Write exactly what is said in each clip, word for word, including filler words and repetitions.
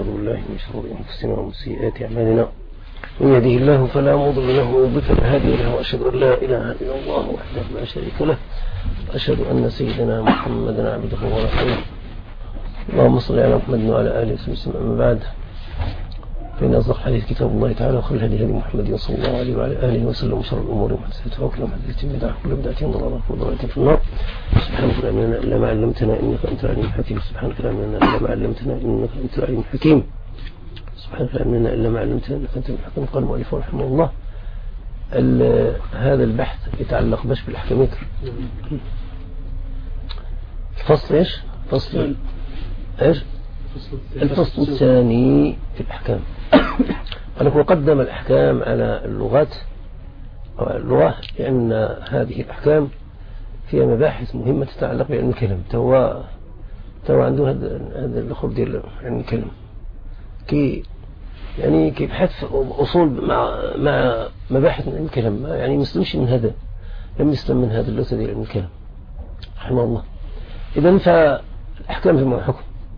ونعوذ بالله من شرور أنفسنا ومن سيئات أعمالنا. من يهده الله فلا مضل له ومن يضلل فلا هادي له، وأشهد أن لا إله إلا الله وحده لا شريك له، وأشهد أن سيدنا محمدا عبده ورسوله. اللهم صل على محمد وعلى آله وسلم. أما بعد، فإن أصدق الحديث كتاب الله تعالى، وخير الهدي هدي محمد صلى الله عليه وعلى آله وسلم، وشر الأمور محدثاتها، وكل محدثة بدعة، وكل بدعة ضلالة، وكل ضلالة في النار. سبحانك لا علم لنا إلا ما علمتنا إنك أنت العليم الحكيم. سبحانك لا علم لنا إلا ما علمتنا إنك أنت العليم الحكيم. سبحانك لا علم لنا إلا ما علمتنا إنك أنت الحكيم. قال المؤلف رحمه الله: هذا البحث يتعلق بش بالأحكاميتر. الفصل إيش؟ فصل إيش؟ الفصل الثاني في الأحكام. أنا قدم الأحكام على اللغات أو على اللغة، لأن هذه الأحكام فيها مباحث مهمة تتعلق بعلم الكلام. توا توا عنده هذا هذا الأخر ديال علم الكلام، كي يعني كي بحث أصول مع مع مباحث من علم الكلام، يعني مسلمش من هذا، لم يسلم من هذا اللغة ديال علم الكلام رحمه الله. إذن فالأحكام جمع حكم،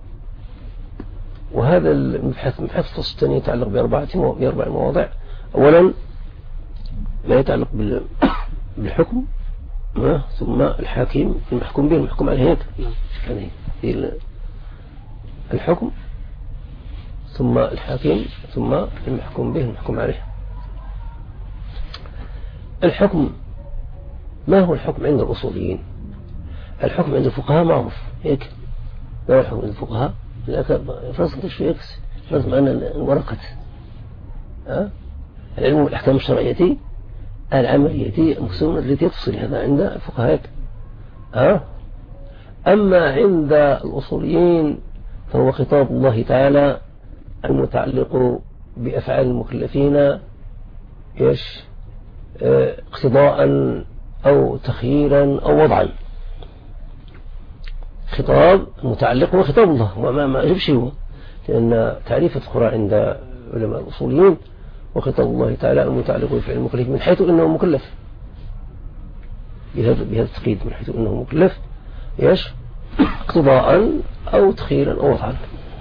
وهذا المبحث مبحث الفصل الثاني يتعلق بأربعة بأربع مواضع. أولا ما يتعلق بالحكم، ثم الحاكم المحكوم به المحكوم عليه، هيك يعني الحكم ثم الحاكم ثم المحكوم به المحكوم عليه. الحكم، ما هو الحكم عند الأصوليين؟ الحكم عند الفقهاء معروف، هيك ما هو الحكم عند الفقهاء؟ لكن فرصة شوية فرصة معنا الورقة. أه؟ العلم والأحكام الشرعية العملية المكسونة التي تفصل، هذا عند الفقهاء. أه؟ أما عند الأصوليين فهو خطاب الله تعالى المتعلق بأفعال المكلفين، إيش اه اقتضاء أو تخييرا أو وضعا. خطاب متعلق هو خطاب الله، وما ما أجبش هو، لأن تعريف القرآن عند علماء الأصوليين وخطاب الله تعالى المتعلق بفعل المكلف، من حيث أنه مكلف بهذا بهذا التقييد، من حيث أنه مكلف إيش اقتضاء أو تخييرا أو وضعا.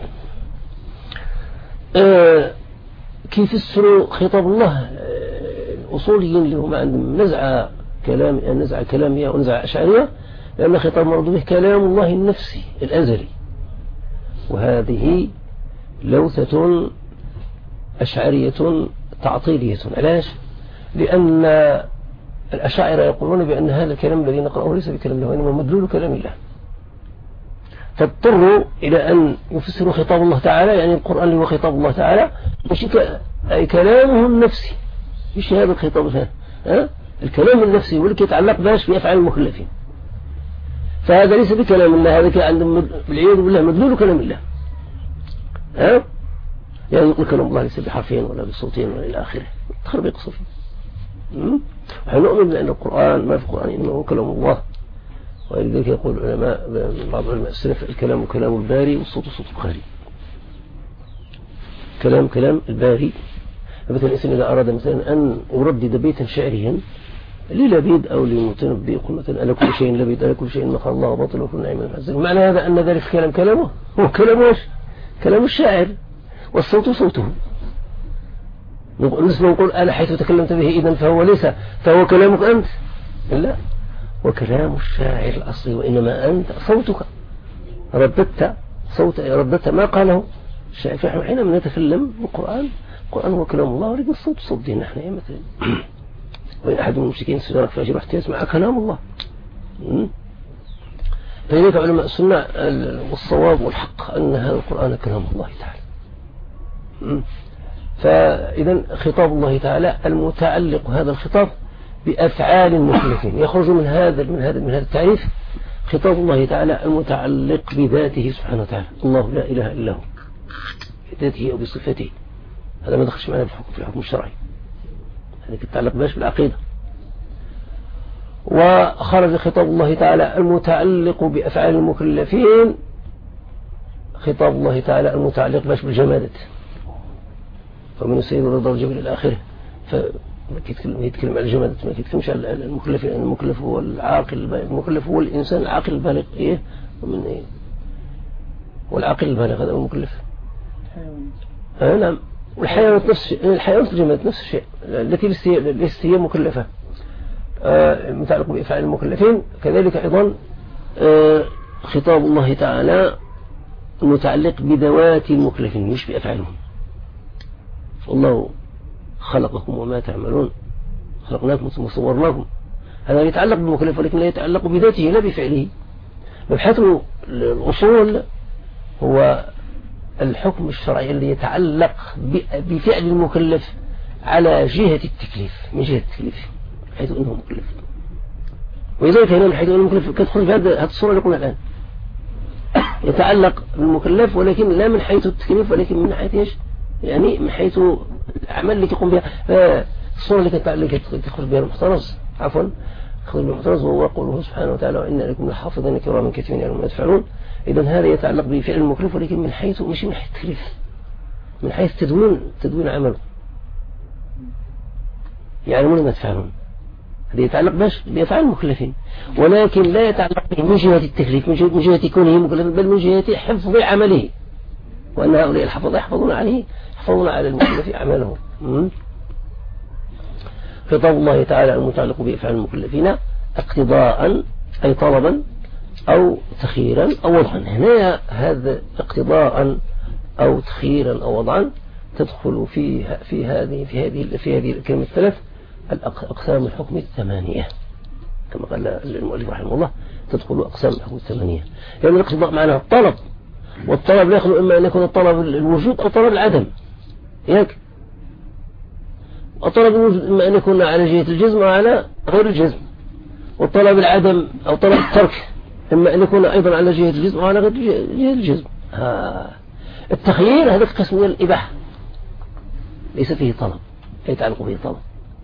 آه كيف يفسروا خطاب الله الأصوليين اللي هم عندهم نزعة كلام نزعة كلامية ونزعة أشعرية؟ لأن خطاب مرضو به كلام الله النفسي الأزلي، وهذه لوثة أشعرية تعطيلية. علاش؟ لأن الأشاعرة يقولون بأن هذا الكلام الذي نقرأه ليس بكلام الله، وإنما مدلول كلام الله، فاضطروا إلى أن يفسروا خطاب الله تعالى، يعني القرآن اللي هو خطاب الله تعالى مش أي كلامه النفسي، مش هذا الخطاب، ها؟ الكلام النفسي واللي يتعلق باش بأفعال المكلفين، فهذا ليس بكلام الله، هذا عندهم بالعياذ بالله مدلول كلام الله. ها؟ يعني يقول كلام الله ليس بحرفين ولا بصوتين ولا إلى آخره، تخربيق صوفي. ونؤمن بأن القرآن ما في القرآن إنه هو كلام الله، ولذلك يقول العلماء بعض علماء السلف: الكلام كلام الباري والصوت صوت القاري. كلام كلام الباري. مثلا الإنسان إذا أراد مثلا أن يردد بيتا شعريا للبيد أو للمتنبي، يقول مثلا: ألا كل شيء لبيد، ألا كل شيء مخ الله وباطل وكل نعيم الحزن. معنى هذا أن ذلك كلام كلامه هو كلام كلام الشاعر، والصوت صوته. نسمع نقول: ألا حيث تكلمت به إذن فهو ليس فهو كلامك أنت، لا، وكلام الشاعر الأصلي، وإنما أنت صوتك رددت صوت رددت ما قاله الشاعر. فإحنا حينما نتكلم بالقرآن، القرآن هو كلام الله، ورد الصوت صوت دينا نحن مثلا. وإن أحد من المشركين استدرك فأجر واحد يسمع كلام الله. فإذلك علماء السنة والصواب والحق أن هذا القرآن كلام الله تعالى. فإذا خطاب الله تعالى المتعلق هذا الخطاب بأفعال المكلفين يخرج من هذا من هذا من هذا التعريف. خطاب الله تعالى المتعلق بذاته سبحانه وتعالى، الله لا إله إلا هو، بذاته أو بصفته. هذا ما دخلش معنا في الحكم في الحكم الشرعي، هذا يتعلق باش بالعقيدة. وخرج خطاب الله تعالى المتعلق بأفعال المكلفين خطاب الله تعالى المتعلق باش بالجمادات، فمن السيد رضا الجبل إلى آخره. فيتكلم على الجمادات، ما يتكلمش على المكلفين. المكلف هو العاقل البالغ، المكلف هو الإنسان العاقل البالغ. إيه ومن إيه والعاقل البالغ هذا هو المكلف. آه نعم. والحيوانات نفس الشيء، الحيوانات الجماد نفس الشيء التي ليست هي مكلفة آه متعلق بإفعال المكلفين. كذلك أيضا آه خطاب الله تعالى المتعلق بذوات المكلفين مش بأفعالهم. والله خلقكم وما تعملون خلقناكم ثم صورناكم، هذا يتعلق بالمكلف ولكن لا يتعلق بذاته لا بفعله. مبحث الأصول هو الحكم الشرعي الذي يتعلق بفعل المكلف على جهة التكليف، من جهة التكليف حيث أنه مكلف. ولذلك هنا من حيث أنه مكلف كتدخل في هذه الصورة اللي قلنا الآن، يتعلق بالمكلف ولكن لا من حيث التكليف ولكن من حيث ايش؟ يعني من حيث الأعمال اللي تقوم بها. الصورة اللي تدخل بها المحترز عفوا تدخل بها المحترز وهو قوله سبحانه وتعالى وإن لكم لحافظين كراما كاتبين يعلمون ما تفعلون. إذا هذا يتعلق بفعل المكلف ولكن من حيث مش من حيث التكليف، من حيث تدوين تدوين عمله يعلمون ما تفعلون. هذا يتعلق باش بأفعال المكلفين ولكن لا يتعلق به من جهة التكليف من جهة كونه مكلفا بل من جهة حفظ عمله، وأن هؤلاء الحفظ يحفظون عليه يحفظون على المكلف أعماله. خطاب الله تعالى المتعلق بأفعال المكلفين اقتضاء أي طلبا أو تخييرا أو وضعا. هنا هذا اقتضاء أو تخييرا أو وضعا تدخل في في هذه في هذه في هذه الكلمة الثلاث أقسام الحكم الثمانية كما قال المؤلف رحمه الله، تدخل أقسام الحكم الثمانية. يعني الاقتضاء معناه الطلب، والطلب لا يخلو إما أن يكون الطلب الوجود أو طلب العدم. ياك الطلب الوجود إما أن يكون على جهة الجزم أو على غير الجزم، والطلب العدم أو طلب الترك إما أن يكون أيضا على جهة الجزم أو على غير جهة الجزم. التخيير هذا القسم من الإباحة ليس فيه طلب لا يتعلق به طلب.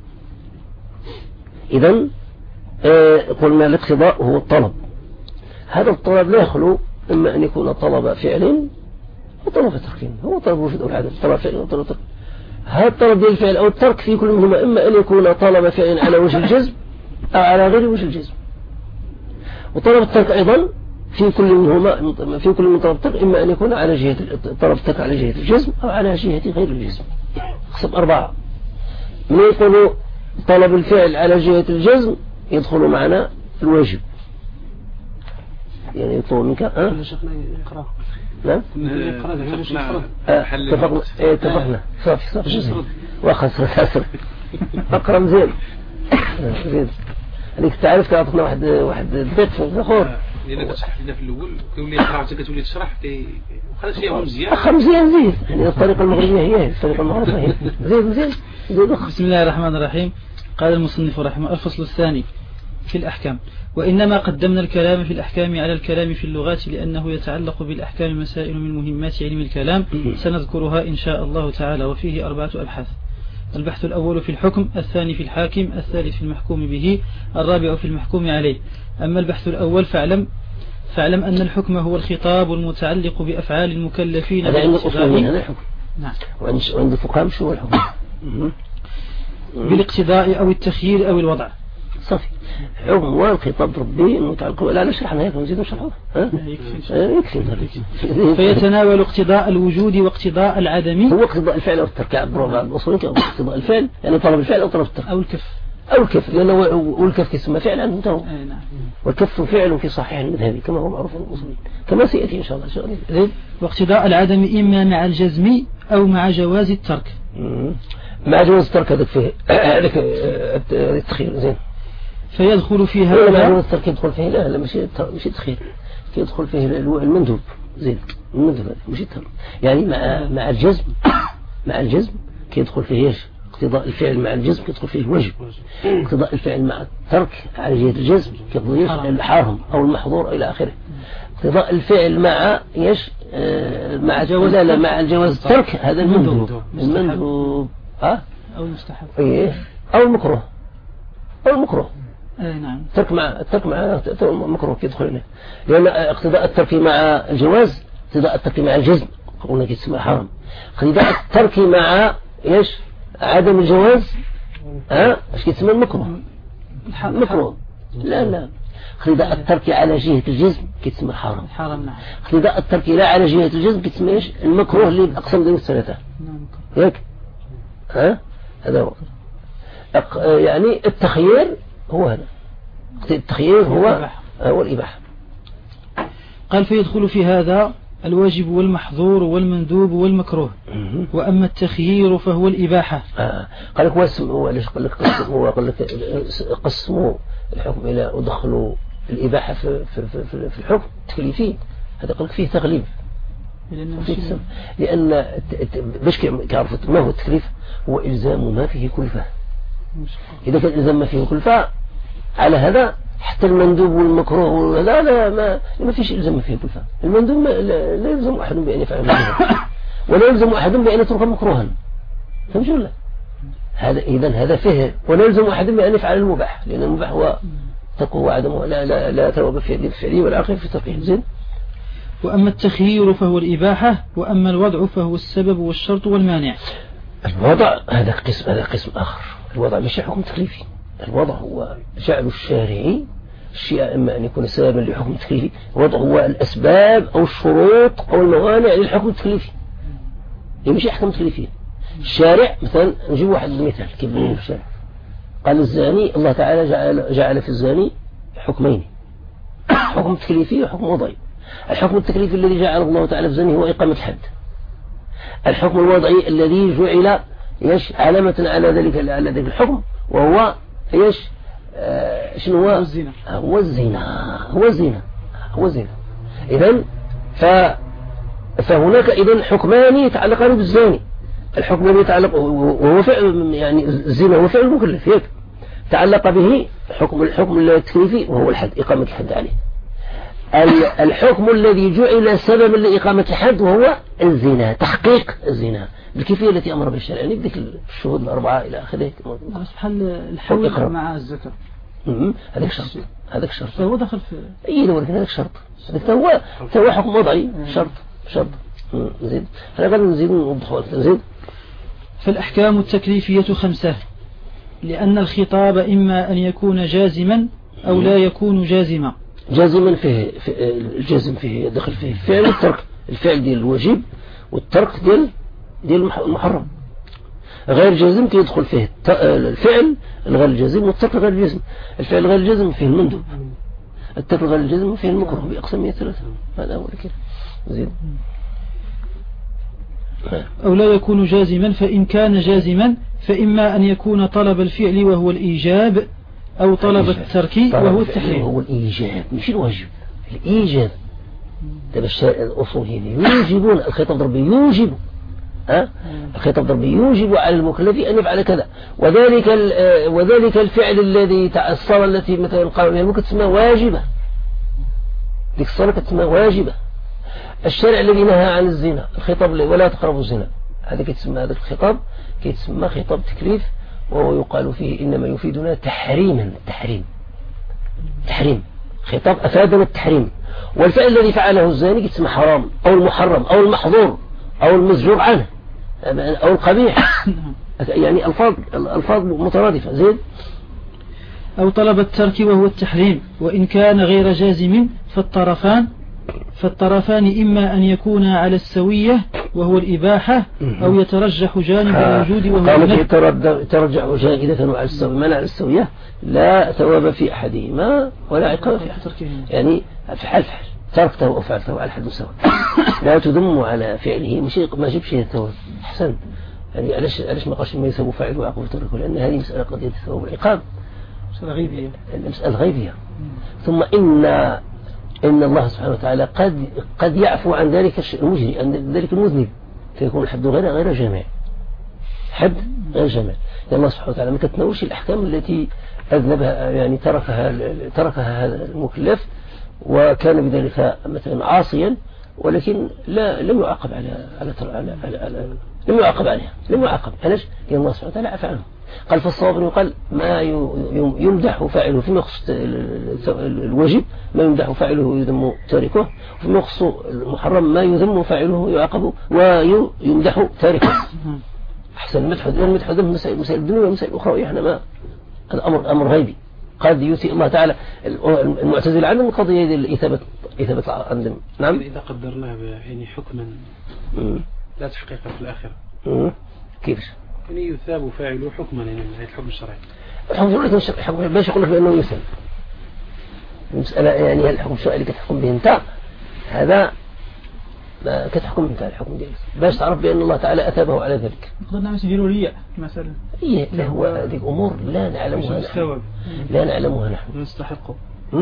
إذن آه قلنا الاقتضاء هو الطلب، هذا الطلب لا يخلو إما أن يكون طلب فعل وطلب ترك، هو طلب وجود أو العدم، طلب فعل وطلب ترك. هذا الطلب بالفعل أو الترك في كل منهما إما أن يكون طلب فعل على وجه الجزم أو على غير وجه الجزم، وطلب الترك أيضا في كل منهما في كل من طلب الترك إما أن يكون على جهة طلب الترك على جهة الجزم أو على جهة غير الجزم. قسم أربعة. من يقول طلب الفعل على جهة الجزم يدخل معنا الواجب، يعني يطلب منك أه؟ نعم اتفقنا اتفقنا صافي صافي وخسر خسر أقرأ مزين زين. هذيك تعرف تعطينا واحد واحد البيت في الزخور لأنك تشرح لنا في الأول تولي تقرأ كتولي تشرح خلاص شيء مزيان أخ مزيان زين. يعني الطريقة المغربية هي الطريقة المعروفة هي زين زين. بسم الله الرحمن الرحيم. قال المصنف رحمه الفصل الثاني في الأحكام. وإنما قدمنا الكلام في الأحكام على الكلام في اللغات لأنه يتعلق بالأحكام مسائل من مهمات علم الكلام سنذكرها إن شاء الله تعالى، وفيه أربعة أبحاث. البحث الأول في الحكم، الثاني في الحاكم، الثالث في المحكوم به، الرابع في المحكوم عليه. أما البحث الأول فاعلم فاعلم أن الحكم هو الخطاب المتعلق بأفعال المكلفين. هذا عند الأصوليين هذا الحكم. نعم. وعند الفقهاء شو هو الحكم؟ بالاقتضاء أو التخيير أو الوضع. صافي. حكم هو الخطاب ربي المتعلق. لا نشرحنا هيك نزيد نشرحه. يكفي. فيتناول اقتضاء الوجود واقتضاء العدم. هو اقتضاء الفعل أو الترك. عبر الأصوليين أو اقتضاء الفعل يعني طلب الفعل أو طلب الترك أو الكف أو الكف، لأنه والكف اسمه فعل عنه انتهى. والكف فعل في صحيح المذهبي كما هو معروف الأصوليين كما سيأتي إن شاء الله. زين. واقتضاء العدم إما مع الجزم أو مع جواز الترك. مع جواز الترك هذاك فيه هذاك التخيير. زين. فيدخل في هذا مع جواز الترك يدخل فيه لا لا مش مش التخيير، يدخل فيه المندوب. زين. المندوب مش الترك يعني مع مع الجزم مع الجزم كيدخل فيه ايش؟ اقتضاء الفعل مع الجزم كيدخل فيه الوجب. اقتضاء الفعل مع الترك على جهة الجزم كيدخل الحرام أو المحظور إلى آخره. اقتضاء الفعل مع ايش؟ آه مع جواز لا مع الجواز الترك هذا المندوب. المندوب ها أو المستحب ايه أو المكروه أو المكروه. اي نعم. الترك مع الترك مع المكروه يدخل هنا، لأن اقتضاء الترك مع الجواز اقتضاء الترك مع الجزم قلنا كيسمى حرام. اقتضاء الترك مع ايش؟ عدم الجواز ها ايش كيتسمى المكروه. المكروه لا لا اقتضاء الترك على جهة الجزم كيتسمى حرام. حرام نعم. اقتضاء الترك لا على جهة الجزم كيتسمى ايش؟ المكروه اللي الأقسام ديال الثلاثة. نعم. ياك ها هذا هو. يعني التخيير هو هذا. التخيير هو هو الإباحة. قال فيدخل في هذا الواجب والمحظور والمندوب والمكروه. وأما التخيير فهو الإباحة. آه. قال لك هو ليش قال لك قسموا قال لك قسموا الحكم إلى ودخلوا الإباحة في في في, في الحكم التكليفي. هذا قال لك فيه تغليب. لأن باش كيعرفوا ما هو التكليف هو إلزام ما فيه كلفة. إذا كان إلزام ما فيه كلفة على هذا حتى المندوب والمكروه لا لا ما ما فيش إلزام ما فيه كلفة. المندوب لا, لا يلزم أحد بأن يفعل مندوبا ولا يلزم أحد بأن يترك مكروها. فهمت ولا؟ هذا إذا هذا فيه ولا يلزم أحد بأن يفعل المباح لأن المباح هو تقوى وعدمه لا لا لا ثواب في يد الفعلي والعقل في تركه. زين. وأما التخيير فهو الإباحة وأما الوضع فهو السبب والشرط والمانع. الوضع هذا قسم هذا قسم آخر. الوضع مش حكم تكليفي. الوضع هو جعل الشارعي الشيء إما أن يكون سببا لحكم تكليفي. الوضع هو الأسباب أو الشروط أو الموانع للحكم التكليفي. هي مش أحكام تكليفية. الشارع مثلا نجيب واحد مثال كيف بنقول في الشارع قال الزاني الله تعالى جعل, جعل في الزاني حكمين حكم تكليفي وحكم وضعي. الحكم التكليفي الذي جعله الله تعالى في الزاني هو إقامة الحد. الحكم الوضعي الذي جعل يش علامة على ذلك على ذلك الحكم وهو يش آه شنو هو الزنا. هو الزنا هو الزنا هو الزنا. إذن ف فهناك إذن حكمان يتعلقان بالزاني. الحكم الذي يتعلق وهو فعل يعني الزنا هو فعل مكلف يك تعلق به حكم الحكم التكليفي وهو الحد إقامة الحد عليه. الحكم الذي جعل سببا لإقامة الحد وهو الزنا تحقيق الزنا بالكيفية التي أمر بالشرع يعني بدك الشهود الأربعة إلى آخره. بحال الحول مع الزكاة. هذاك شرط هذاك شرط فهو دخل في أي دور هذاك شرط هذاك هو هو حكم وضعي شرط شرط. زين هذا قال نزيد نوضح أكثر. زين. فالأحكام التكليفية خمسة لأن الخطاب إما أن يكون جازما أو لا يكون جازما. جازما فيه في الجزم فيه دخل فيه الفعل والترك. الفعل ديال الواجب والترك ديال ديال المحرم. غير جازم يدخل فيه الفعل الغير الجازم والترك غير الجازم. الفعل غير الجازم فيه المندوب الترك غير الجازم فيه المكروه بأقسامه ثلاثة. هذا هو الكلام. زين. أو لا يكون جازما فإن كان جازما فإما أن يكون طلب الفعل وهو الإيجاب أو طلب الترك وهو التحريم. هو الإيجاب مش الواجب. الإيجاب ده الأصوليين يوجبون الخطاب الضربي يوجب ها الخطاب الضربي يوجب على المكلف أن يفعل كذا وذلك وذلك الفعل الذي الصلاة التي مثلا قام بها ممكن تسمى واجبة. ديك الصلاة تسمى واجبة. الشرع الذي نهى عن الزنا الخطاب ولا تقربوا الزنا هذا كيتسمى هذا الخطاب كيتسمى خطاب تكليف وهو يقال فيه إنما يفيدنا تحريما تحريم تحريم خطاب أفادنا التحريم. والفعل الذي فعله الزاني كيتسمى حرام أو المحرم أو المحظور أو المزجور عنه أو القبيح يعني ألفاظ ألفاظ مترادفة. زين. أو طلب الترك وهو التحريم وإن كان غير جازم فالطرفان فالطرفان إما أن يكونا على السوية وهو الإباحة أو يترجح جانب الوجود وهو قالت يترجح جانب إذا كانوا على السوية من على السوية لا ثواب في أحدهما ولا عقاب في أحد. يعني في حال فعل تركته أو فعلته على حد مساوي لا تذم على فعله مش ما جيب شيء الثواب. أحسن. يعني علاش علاش ما قالش ما يثوب فاعله وعقوبة تركه لأن هذه مسألة قضية الثواب والعقاب مسألة غيبية. المسألة غيبية. ثم إن إن الله سبحانه وتعالى قد قد يعفو عن ذلك المجرم عن ذلك المذنب فيكون الحد غير غير جامع. حد غير جامع. الله سبحانه وتعالى ما تتناولش الأحكام التي أذنبها يعني تركها تركها هذا المكلف وكان بذلك مثلا عاصيا ولكن لا لم يعاقب على على على, على, على لم يعاقب عليها لم يعاقب. علاش؟ لأن الله سبحانه وتعالى عفى عنه. قال فالصواب يقال ما يمدح فاعله فيما يخص الواجب ما يمدح فاعله يذم تاركه وفيما يخص المحرم ما يذم فاعله يعاقب ويمدح تاركه. أحسن. المدح المدح ذم مسائل مسائل الدنيا ومسائل أخرى. إحنا ما هذا أمر أمر غيبي قد يؤتي الله تعالى. المعتزلة عندهم قضية إثابة إثابة عندهم. نعم. إذا قدرناه يعني حكما لا تحقيق في الآخرة. كيف؟ يعني يثاب فاعله حكما يعني من الحكم الشرعي. الحكم الشرعي باش يقول لك بأنه يثاب. المسألة يعني الحكم الشرعي اللي كتحكم به أنت هذا ما كتحكم أنت الحكم ديالك باش تعرف بأن الله تعالى أثابه على ذلك. نقدر نعمل سيديروا رياء مثلا. إيه لا هو هذه أمور لا نعلمها نحن. لا نعلمها نحن. يستحقه.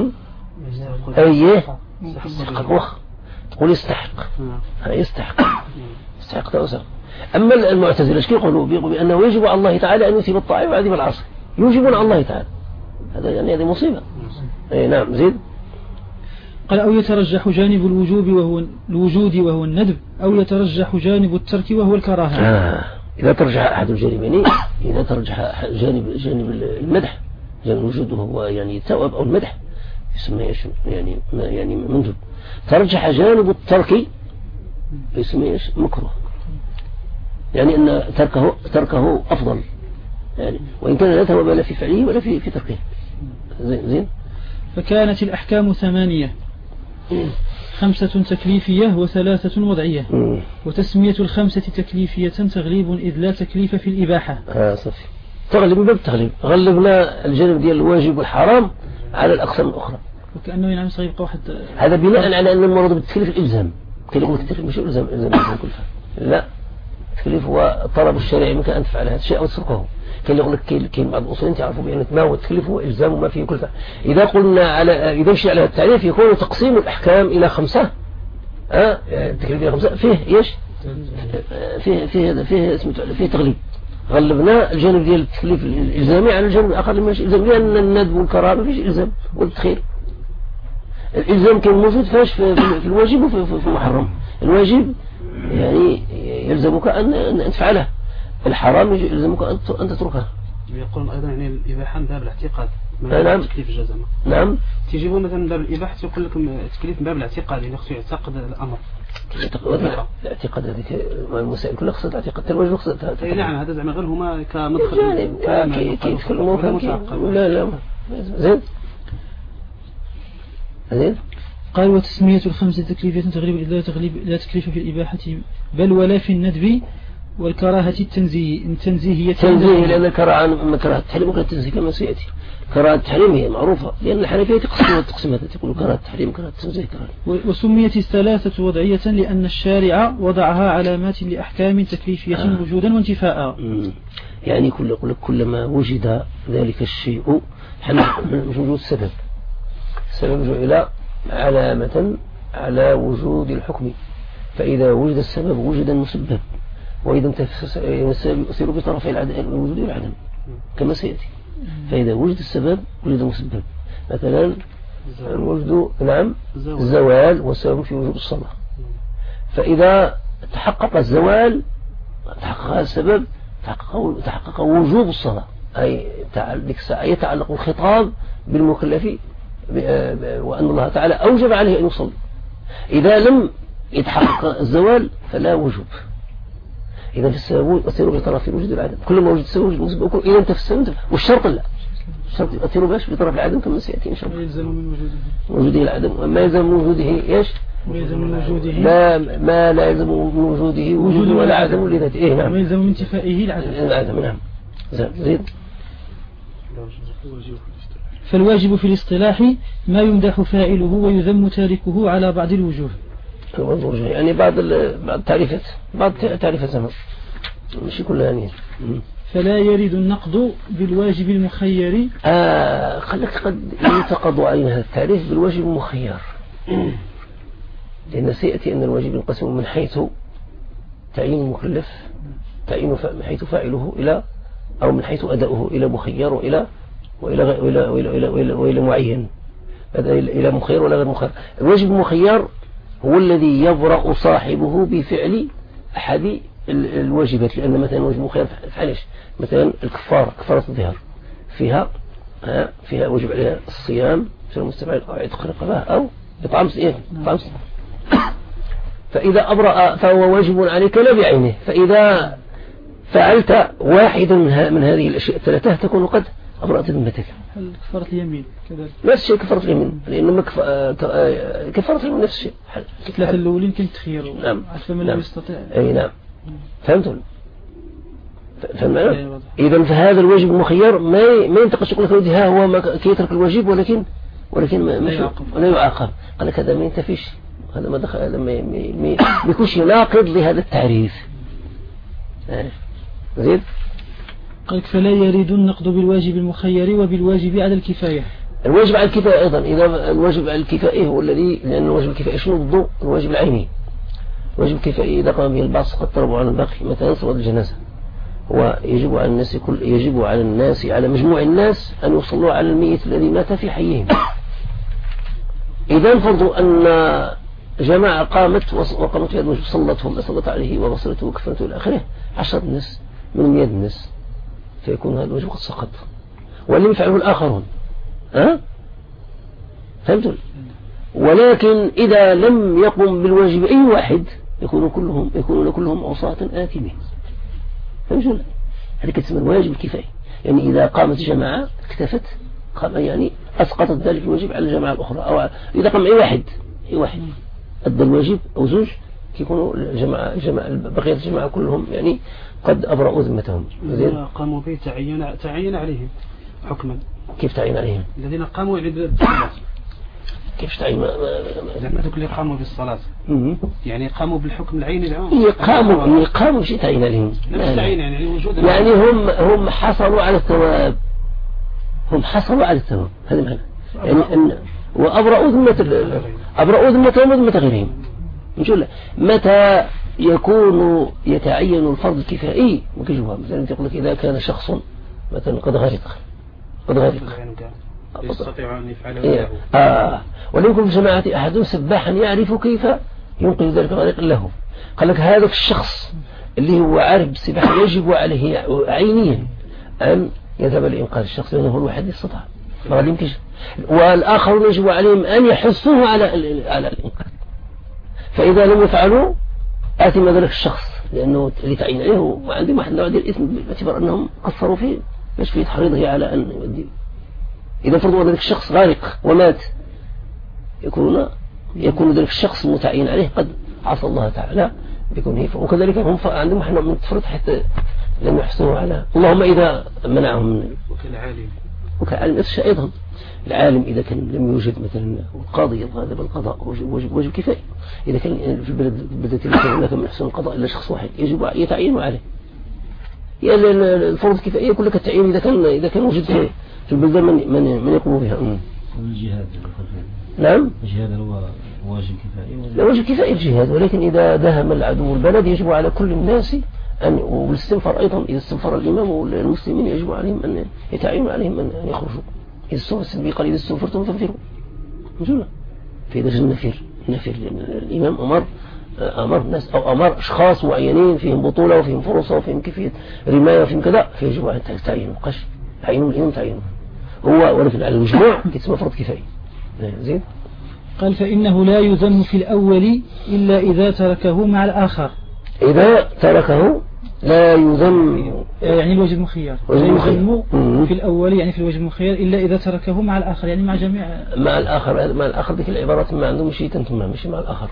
أيه يستحق وخ تقول يستحق. ها يستحق. يستحق توسع. أما المعتزلة ايش كيقولوا؟ بيقولوا بأنه يجب على الله تعالى أن يثيب الطاعة ويعذب العاصي. يوجبون على الله تعالى. هذا يعني هذه مصيبة. أي نعم زيد. قال أو يترجح جانب الوجوب وهو الوجود وهو الندب أو يترجح جانب الترك وهو الكراهة. آه. إذا ترجح أحد الجانبين إذا ترجح جانب جانب المدح جانب الوجود وهو يعني الثواب أو المدح يسمى يعني يعني مندوب. ترجح جانب الترك يسمى مكروه يعني أن تركه تركه أفضل يعني وإن كان لا ثواب لا في فعله ولا في في تركه. زين زين. فكانت الأحكام ثمانية خمسة تكليفية وثلاثة وضعية وتسمية الخمسة تكليفية تغليب إذ لا تكليف في الإباحة. آه صفي تغلب من باب التغليب. غلبنا الجانب ديال الواجب والحرام على الأقسام الأخرى وكأنه ينعم سيبقى واحد هذا بناء على أن المراد بالتكليف الإلزام. كي يقول التكليف مش إلزام إلزام الكلفة لا التكليف هو الطلب الشرعي منك أن تفعل هذا الشيء أو تتركه. كي يقول لك كي بعض الأصولين تعرفوا بأن ما هو التكليف هو إلزام وما فيه كلفة. إذا قلنا على إذا مشي على التعريف يكون تقسيم الأحكام إلى خمسة. ها آه التكليف إلى خمسة فيه إيش؟ فيه فيه هذا فيه اسمه فيه تغليب. غلبنا الجانب ديال التكليف الإلزامي على الجانب الآخر اللي ماشي إلزامي لأن الندب والكراهة ما فيش إلزام والتخير. الإلزام كان موجود فاش في, في الواجب وفي في المحرم. الواجب يعني يلزمك أن تفعله. الحرام يلزمك أن تتركه. يقولون أيضا يعني الإباحة من باب الاعتقاد نعم تكليف الجزم. نعم تيجيبوا مثلا من باب الإباحة يقول لكم تكليف من باب الاعتقاد يعني خصو يعتقد الأمر. الاعتقاد هذيك المسائل كلها خصها الاعتقاد الواجب خصها. اي نعم هذا زعما غير هما كمدخل كيف كل الأمور لا لا زين زين. قال وتسمية الخمسة تكليفية تغليب لا تغليب لا تكليف في الإباحة بل ولا في الندب والكراهة التنزيه التنزيهية تنزيه لأن الكراهة مكراهة التحريم وكراهة التنزيه كما سيأتي. كراهة التحريم هي معروفة لأن الحنفية تقسمها تقسمها تقول كراهة التحريم كراهة التنزيه كراهة. وسميت الثلاثة وضعية لأن الشارع وضعها علامات لأحكام تكليفية آه. وجودا وانتفاء. يعني كل كل كلما وجد ذلك الشيء مش وجود السبب. السبب يرجع إلى علامة على وجود الحكم. فإذا وجد السبب وجد المسبب وإذا السبب يصير بطرفي الوجود والعدم كما سيأتي. فإذا وجد السبب وجد المسبب. مثلا الوجود نعم الزوال والسبب في وجود الصلاة. فإذا تحقق الزوال تحقق السبب تحقق, تحقق وجوب الصلاة أي يتعلق الخطاب بالمكلف وأن الله تعالى أوجب عليه أن يصلي. إذا لم يتحقق الزوال فلا وجوب. إذا في السبب يصير بطرف الوجود والعدم. كل ما وجد السبب وجد المسبب إذا انت في السبب والشرط لا الشرط يصير باش بطرف العدم كما سيأتي إن شاء الله. يلزم من وجوده وجوده العدم وما يلزم من وجوده إيش؟ يلزم من وجوده ما ما لا يلزم من وجوده وجود ولا عدم لذاته. إيه نعم. ما يلزم من انتفائه العدم. العدم نعم. زيد. فالواجب في الاصطلاح ما يمدح فاعله ويذم تاركه على بعض الوجوه. يعني بعض بعض التعريفات بعض تعريفات زمان مش كلها يعني. فلا يرد النقد بالواجب المخير. آه خلك قد ينتقد علينا هذا التعريف بالواجب المخير لأن سيأتي أن الواجب ينقسم من حيث تعيين المكلف تعيين من حيث فاعله إلى أو من حيث أداؤه إلى مخير وإلى وإلى وإلى وإلى وإلى, وإلى, وإلى معين. هذا إلى مخير ولا غير مخير. الواجب المخير هو الذي يبرأ صاحبه بفعل أحد الواجبات لأن مثلا الواجب المخير فعلش مثلا الكفارة كفارة الظهر فيها فيها واجب عليها الصيام في المستمع أو عتق رقبة أو إطعام سئين فإذا أبرأ فهو واجب عليك لا بعينه. فإذا فعلت واحدا من هذه الأشياء الثلاثة تكون قد أبرأت ذمتك. هل كفارة اليمين كذلك؟ نفس الشيء كفارة اليمين، لأنه كف... كفارة اليمين نفس الشيء. ثلاثة الأولين كنت تخيروا. نعم. فمن لم يستطيع. أي نعم. فهمتوا؟ فهمنا؟ إذا فهذا الواجب المخير ما ي... ما ينتقش يقول لك ها هو ما كي يترك الواجب ولكن ولكن ما لا يعاقب. لا يعاقب. قال لك هذا ما ينتفيش، هذا ما دخل، هذا ما ما بيكونش ناقض لهذا التعريف. زيد. قال فلا يريد النقد بالواجب المخير وبالواجب على الكفاية. الواجب على الكفاية أيضا، إذا الواجب على الكفاية هو الذي، لأن الواجب الكفاية شنو ضده؟ الواجب العيني. الواجب الكفاية إذا قام به البعض سقط طلبه عن الباقي، مثلا صلاة الجنازة، ويجب على الناس كل يجب على الناس على مجموع الناس أن يصلوا على الميت الذي مات في حيهم. إذا فرضوا أن جماعة قامت وقامت في هذا الواجب، صلتهم صلت عليه وغسلته وكفنته إلى آخره عشرة ناس من مئة ناس، فيكون هذا الواجب قد سقط، ولم يفعله الآخرون. ها؟ فهمتوا؟ ولكن إذا لم يقم بالواجب أي واحد يكونوا كلهم يكونون كلهم عصاة آثمين. فهمتوا؟ هذه تسمى الواجب الكفاية، يعني إذا قامت جماعة اكتفت قام يعني أسقطت ذلك الواجب على الجماعة الأخرى، أو إذا قام أي واحد أي واحد أدى الواجب أو زوج يكونوا الجماعة الجماعة بقية الجماعة كلهم يعني قد أبرأوا ذمتهم. الذين قاموا به تعين تعين عليهم حكما. كيف تعين عليهم؟ الذين قاموا يعني بالصلاة. كيف تعين؟ لما تقول لي قاموا بالصلاة يعني قاموا بالحكم العيني العام. يقاموا يقاموا شيء تعين عليهم. نفس تعين يعني وجود. يعني هم هم حصلوا على الثواب، هم حصلوا على الثواب، هذا معنى. يعني أن وأبرأوا ذمة أبرأوا ذمتهم وذمة غيرهم. نقول متى يكون يتعين الفرض الكفائي وكجوها، مثلا يقول لك إذا كان شخص مثلا قد غرق قد غرق يستطيع أن يفعله. إيه. آه. وليكن في جماعة أحد سباحا يعرف كيف ينقذ ذلك الغريق له، قال لك هذا الشخص اللي هو عارف بالسباحة يجب عليه عينيا أن يذهب لإنقاذ الشخص لأنه هو الواحد يستطيع، ما يمكنش. والآخرون يجب عليهم أن يحثوه على على الإنقاذ، فإذا لم يفعلوا آثم ذلك الشخص لأنه اللي تعين عليه وعندهم واحد نوع ديال الإثم باعتبار أنهم قصروا فيه باش في تحريضه على أن يؤدي. إذا فرضوا ذلك الشخص غارق ومات يكون يكون ذلك الشخص المتعين عليه قد عصى الله تعالى بكونه، وكذلك هم عندهم احنا من التفريط حتى لم يحصلوا على، اللهم إذا منعهم من وكالعالم وكالعالم نفس الشيء أيضا. العالم إذا كان لم يوجد مثلا القاضي هذا بالقضاء واجب واجب كفاية، إذا كان في البلد البلد التي هناك من يحسن القضاء إلا شخص واحد يجب يتعين عليه. يعني الفرض الكفائية يقول لك التعيين إذا كان إذا كان وجد في في البلدان من من من يقوم بها. الجهاد. نعم. الجهاد هو واجب كفائي. لا واجب كفائي الجهاد، ولكن إذا دهم العدو البلد يجب على كل الناس أن، والاستنفار أيضا إذا استنفر الإمام والمسلمين يجب عليهم أن يتعين عليهم أن يخرجوا. إذا استنفر قال إذا استنفرتم فانفروا. مجرد. فإذا جاء النفير نفير لأن الإمام أمر أمر الناس أو أمر أشخاص معينين فيهم بطولة وفيهم فرصة وفيهم كيفية رماية وفيهم كذا، فيجب أن تعينوا قش تعينوا الإمام تعينوا هو، ولكن على المجموع يتسمى فرض كفائي. زين. قال فإنه لا يذم في الأول إلا إذا تركه مع الآخر. إذا تركه لا يذم يعني الواجب المخير لا يذم في الأول يعني في الواجب المخير إلا إذا تركه مع الآخر، يعني مع جميع مع الآخر. مع الآخر ذيك العبارات ما عندهم شيء تنتمى مش مع الآخر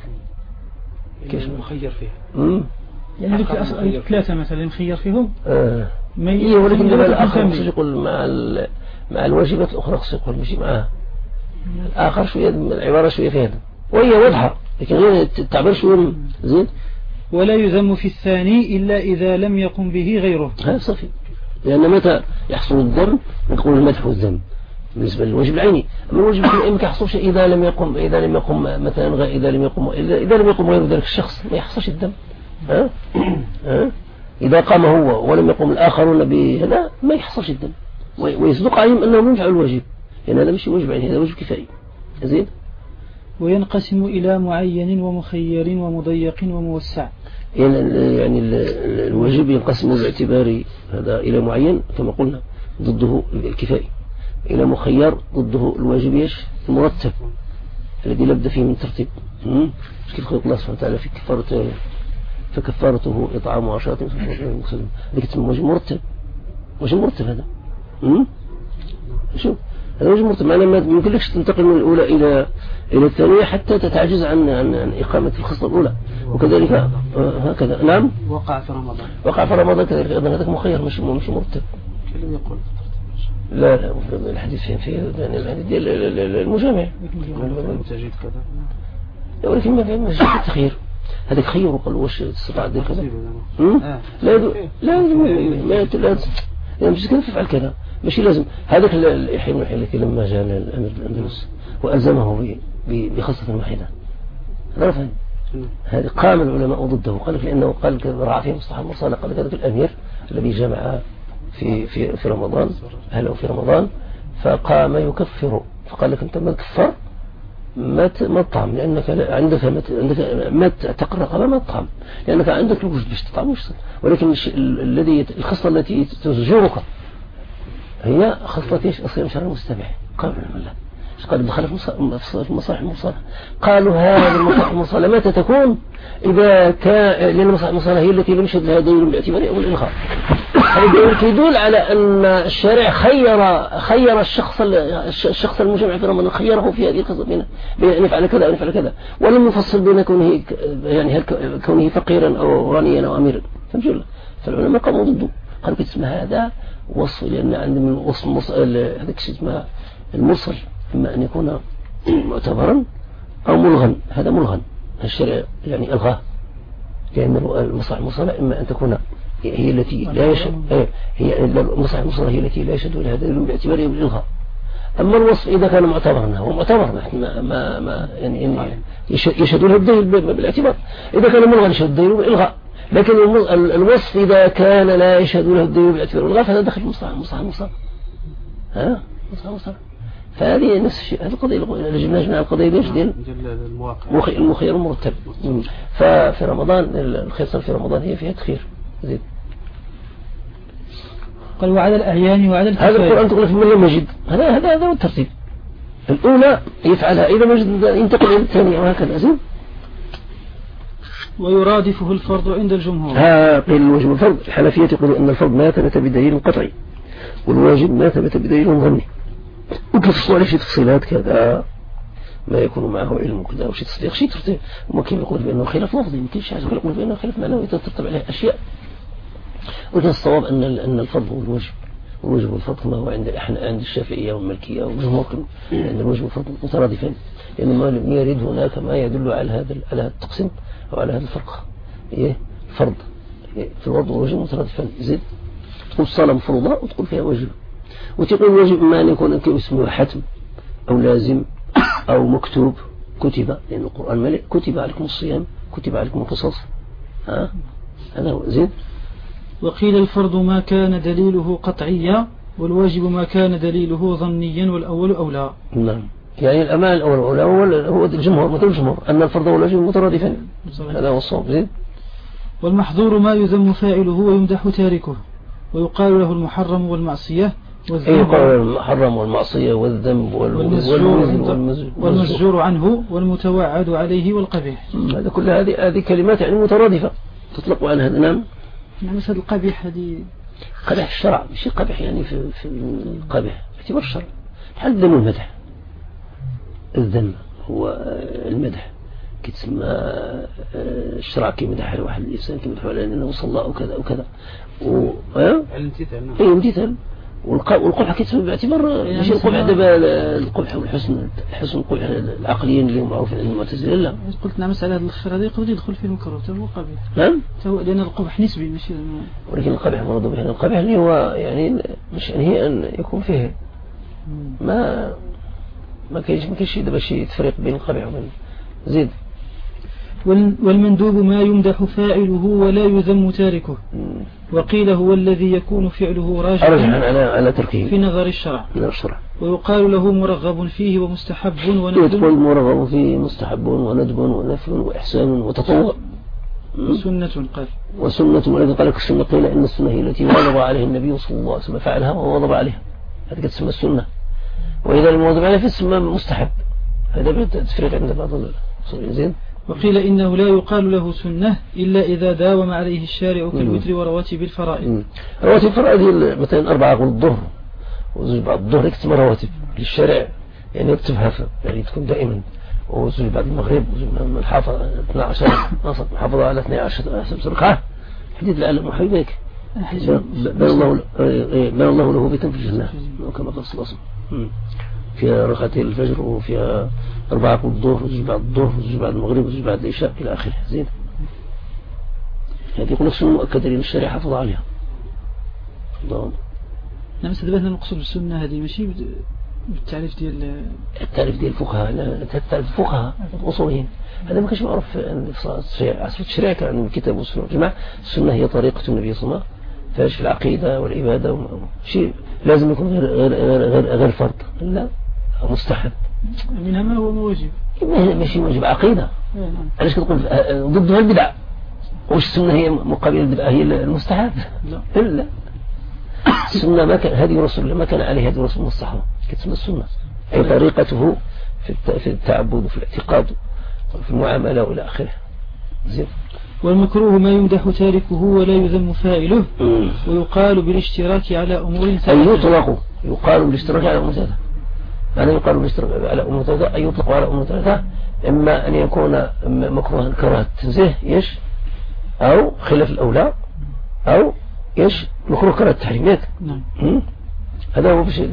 كيف مخير فيه. امم يعني ثلاثة مثلا مخير فيهم. اه ما إيه، ولكن مع الآخر مش يقول مع ال... مع الواجبات الأخرى خص يقول مش معها الآخر شوية العبارة شوية فيها وهي واضحة لكن غير التعبير شوية زين. ولا يذم في الثاني إلا إذا لم يقم به غيره. هذا صفي، لأن متى يحصل الذم نقول المدح والذم بالنسبة للواجب العيني، أما الواجب العيني ما يحصلش إذا لم يقم إذا لم يقم مثلا غير إذا لم يقم إذا لم يقم غير ذلك الشخص ما يحصلش الذم. ها ها إذا قام هو ولم يقم الآخرون بهذا ما يحصلش الذم، ويصدق عليهم أنهم يفعلوا الواجب، لأن هذا مش واجب عيني هذا واجب كفائي. زين. وينقسم إلى معين ومخير ومضيق وموسع. يعني الواجب ينقسم باعتبار هذا إلى معين كما قلنا ضده الكفائي، إلى مخير ضده الواجب ايش المرتب الذي لا بد فيه من ترتيب. كيف قال الله سبحانه وتعالى في كفارته فكفارته إطعام عشرة مسلمين. ذلك اسمه واجب مرتب، واجب مرتب هذا. شوف هذا وجه مرتب، معناه ما يمكنلكش تنتقل من الأولى إلى إلى الثانية حتى تتعجز عن عن, عن إقامة الخصلة الأولى، وكذلك هكذا. نعم وقع في رمضان وقع في رمضان كذلك أيضا، هذاك مخير مش مش مرتب. كلام يقول لا لا الحديث فيه فيه يعني الحديث ديال المجامع تجد كذا، ولكن ما في مش التخيير هذاك خير وقال واش تستطيع دير كذا. لا لا ما لا يعني مش كذا تفعل كذا ماشي لازم. هذاك يحيى بن يحيى التي لما جاء الأمير الأندلس وألزمه بخصلة واحدة هذا فهم، هذه قام العلماء ضده، قال لك لأنه قال رعى فيه مصلحة مرسلة، قال ذلك الأمير الذي جمع في في في رمضان هلا في رمضان فقام يكفر، فقال لك أنت ما تكفر ما ما تطعم لأنك عندك ما عندك ما تقر رقبة ما تطعم لأنك عندك الوجود باش تطعم، ولكن الذي الخصلة التي تزجرك هي خصلة ايش؟ أصير شر المستمع. قالوا لا قال دخل في مصالح المصالح، قالوا هذه المصالح المصالح متى تكون؟ إذا كان لأن المصالح المصالح هي التي لم يشهد لها دليل باعتباره أو الإلغاء. هذا يدل على أن الشارع خير خير الشخص الشخص المجمع في رمضان، خيره في هذه القصة بين أن يفعل كذا أو يفعل كذا، ولم يفصل بين كونه يعني هل كونه فقيرا أو غنيا أو أميرا. فهمت؟ فالعلماء قاموا ضده، قالوا اسم هذا وصف، لأن عندهم الوصف هذاك شيء اسمه المرسل، إما أن يكون معتبرا أو ملغا. هذا ملغا الشرع يعني ألغاه، لأن المصالح المرسلة إما أن تكون هي التي لا يشهد هي المصالح المرسلة هي التي لا يشهد لها دليل باعتباره بالإلغاء. أما الوصف إذا كان معتبرا هو معتبر ما ما ما يعني يشهد له الدليل بالاعتبار، إذا كان ملغا يشهد الدليل بالإلغاء، لكن الوصف إذا كان لا يشهد له الدليل باعتباره بالإلغاء فهذا دخل في المصالح المصالح المرسلة. ها مصالح المرسلة فهذه نفس الشيء. هذه القضية اللي جبنا جميع القضية ليش دين المخير المرتب. ففي رمضان الخصال في رمضان هي فيها تخير زيد. قال وعلى الأعيان وعلى الكفاية. هذا القرآن تقول في من لم يجد، هذا هذا هذا هو الترتيب. الأولى يفعلها إذا ما جد ينتقل إلى الثانية وهكذا زين. ويرادفه الفرض عند الجمهور. ها قيل الواجب الفرض. الحنفية يقول أن الفرض ما ثبت بدليل قطعي والواجب ما ثبت بدليل ظني، وكيف عليه شيء تفصيلات كذا ما يكون معه علم كذا وشيء تصديق شيء ترتيب. وما كيف يقول بأنه خلاف لفظي ما كاينش حاجة يقول بأنه خلاف معنوي يترتب عليه أشياء. ولكن الصواب أن أن الفرض هو الواجب، والواجب والفرض كما هو عند عند الشافعية والمالكية والجمهور عند الواجب والفرض مترادفين، لأن ما لم يرد هناك ما يدل على هذا على هذا التقسيم أو على هذا الفرق. إيه فرض في الفرض والواجب مترادفين. زيد تقول الصلاة مفروضة وتقول فيها واجب، وتقول واجب ما أن يكون اسمه حتم أو لازم أو مكتوب كتب، لأن القرآن ملئ كتب عليكم الصيام كتب عليكم القصص. ها هذا هو. زين. وقيل الفرض ما كان دليله قطعيا والواجب ما كان دليله ظنيا والأول أولى. نعم يعني الأمان الأول الأول هو الجمهور مثل الجمهور أن الفرض والواجب مترادفين، هذا هو الصواب. زين. والمحظور ما يذم فاعله ويمدح تاركه ويقال له المحرم والمعصية والذنب. المحرم والمعصية والذنب والمزجور عنه والمتوعد عليه والقبيح. هذا كل هذه هذه كلمات يعني مترادفة تطلق على هذا. نعم. نعم مثل القبيح هذه قبيح الشرع مش قبيح يعني في في القبيح اعتبار الشرع. حال الذم والمدح. الذم هو المدح كتسمى الشرع كيمدح على واحد الإنسان كيمدح على أنه صلى وكذا وكذا و الامتثال. اي امتثال. والقبح كيتسمى باعتبار ماشي القبح دابا القبح والحسن الحسن القبح العقليين اللي هم معروفين عند المعتزلة. لا قلت نعم مسألة هذا الأخر هذا يقدر يدخل فيه المكروه هو قبيح. نعم لأن القبح نسبي ماشي. ولكن القبح مراد به القبح اللي هو يعني مش هي أن يكون فيه ما ما كاينش ما كاينش دابا شي تفريق بين القبح وبين. زيد. والمندوب ما يمدح فاعله ولا يذم تاركه. وقيل هو الذي يكون فعله راجحا على على تركه في نظر الشرع. الشرع. ويقال له مرغب فيه ومستحب وندب. يقول مرغب فيه مستحب وندب ونفل وإحسان وتطوع وسنة. قال وسنة. ولذا قال لك السنة قيل إن السنة هي التي واظب عليها النبي صلى الله عليه وسلم فعلها وواظب عليها، هذه تسمى السنة. وإذا المواظب عليها فاسمها مستحب، هذا بتفريق عند بعض الصالحين. وقيل إنه لا يقال له سنة إلا إذا داوم عليه الشارع كالوتر ورواتب الفرائض. رواتب الفرائض مثلا أربعة قبل الظهر وزوج بعد الظهر يكتب رواتب للشارع، يعني يكتبها يعني تكون دائما. وزوج بعد المغرب من حافظ اثني عشر نصب محافظة على اثني عشر ركعة حديث العالم وحبيبك بل الله بل الله له بيتا في الجنة كما قال صلى الله عليه وسلم، فيها ركعتي الفجر وفيها أربعة قبل الظهر وزوج بعد الظهر وزوج بعد المغرب وزوج بعد العشاء إلى آخره. زين، هذه يقول لك سنة مؤكدة لأن الشريعة حافظ عليها. الله. نعم، استدبتنا المقصود بالسنة هذه ماشي بالتعريف ديال التعريف ديال الفقهاء، لا التعريف الفقهاء الأصوليين هذا ما كانش معروف في الشريعة، كان عندهم الكتاب والسنة والجماعة. السنة هي طريقة النبي صلى الله عليه وسلم فاش في العقيدة والعبادة، شيء لازم يكون غير غير غير, غير فرض، لا مستحب منها ما هو واجب، ماشي واجب عقيدة. علاش كتقول ضدها البدعة؟ واش السنة هي مقابل البدعة هي المستحب؟ لا لا، السنة ما كان هذه رسول الله ما كان عليه هذه رسول الصحابة كتسمى السنة، أي طريقته في في التعبد وفي الاعتقاد وفي المعاملة وإلى آخره. زين. والمكروه ما يمدح تاركه ولا يذم فاعله، ويقال بالاشتراك على أمور ثلاثة. أي يطلق يقال بالاشتراك على أمور ثلاثة. معنى يقال بالاشتراك على أمور ثلاثة أي يطلق على أمور ثلاثة، إما أن يكون مكروها كراهة التنزيه يش، أو خلاف الأولى، أو يش مكروه كراهة التحريمات. نعم. هذا هو بشيء.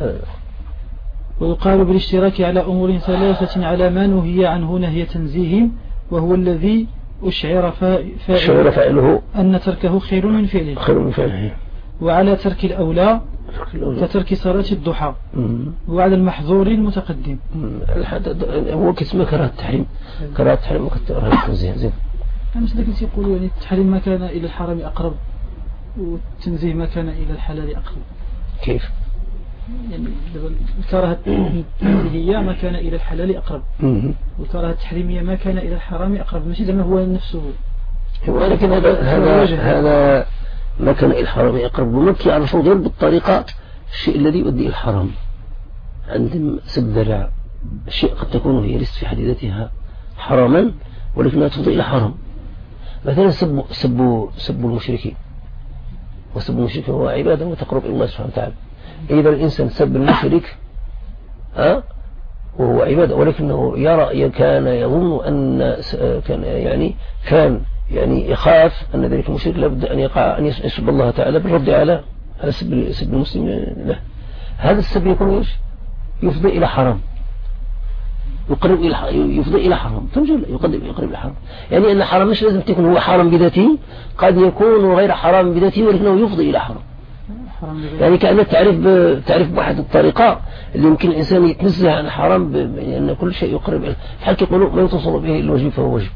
ويقال بالاشتراك على أمور ثلاثة على ما نهي عنه نهي تنزيه، وهو الذي أشعر فاعله, فاعله أن تركه خير من فعله خير من فعله. وعلى ترك الأولى كترك صلاة الضحى، وعلى المحظور المتقدم. هو كتسمى كراهة التحريم، كراهة التحريم وكراهة التنزيه. زين. مثل ذلك يقولوا يعني التحريم ما كان إلى الحرام أقرب، والتنزيه ما كان إلى الحلال أقرب. كيف؟ يعني الكراهة التنزيهية ما كان إلى الحلال أقرب، والكراهة التحريمية ما كان إلى الحرام أقرب، ماشي زعما هو نفسه. ولكن هذا هذا هذا ما كان إلى الحرام أقرب، ومكي على صدر بالطريقة الشيء الذي يؤدي إلى الحرام. عندهم سب ذراع، الشيء قد تكون هي ليست في حد ذاتها حراما ولكنها تفضي إلى حرام. مثلا سب سب سب المشركين، وسب المشركين هو عبادة وتقرب إلى الله سبحانه وتعالى. إذا الإنسان سب المشرك ها وهو عبادة، ولكنه يرى كان يظن أن كان يعني كان يعني يخاف أن ذلك المشرك لابد أن يقع أن يسب الله تعالى بالرد على على سب سب المسلم له. هذا السب يكون ايش؟ يفضي إلى حرام، يقرب إلى يفضي إلى حرام. فهمت؟ يقدم يقرب إلى حرام، يعني أن حرام مش لازم تكون هو حرام بذاته، قد يكون غير حرام بذاته ولكنه يفضي إلى حرام. يعني كأن تعرف تعرف بواحد الطريقة اللي يمكن الإنسان يتنزه عن الحرام لأن يعني كل شيء يقرب إلى حتى يقولوا ما يتصل به الواجب فهو واجب،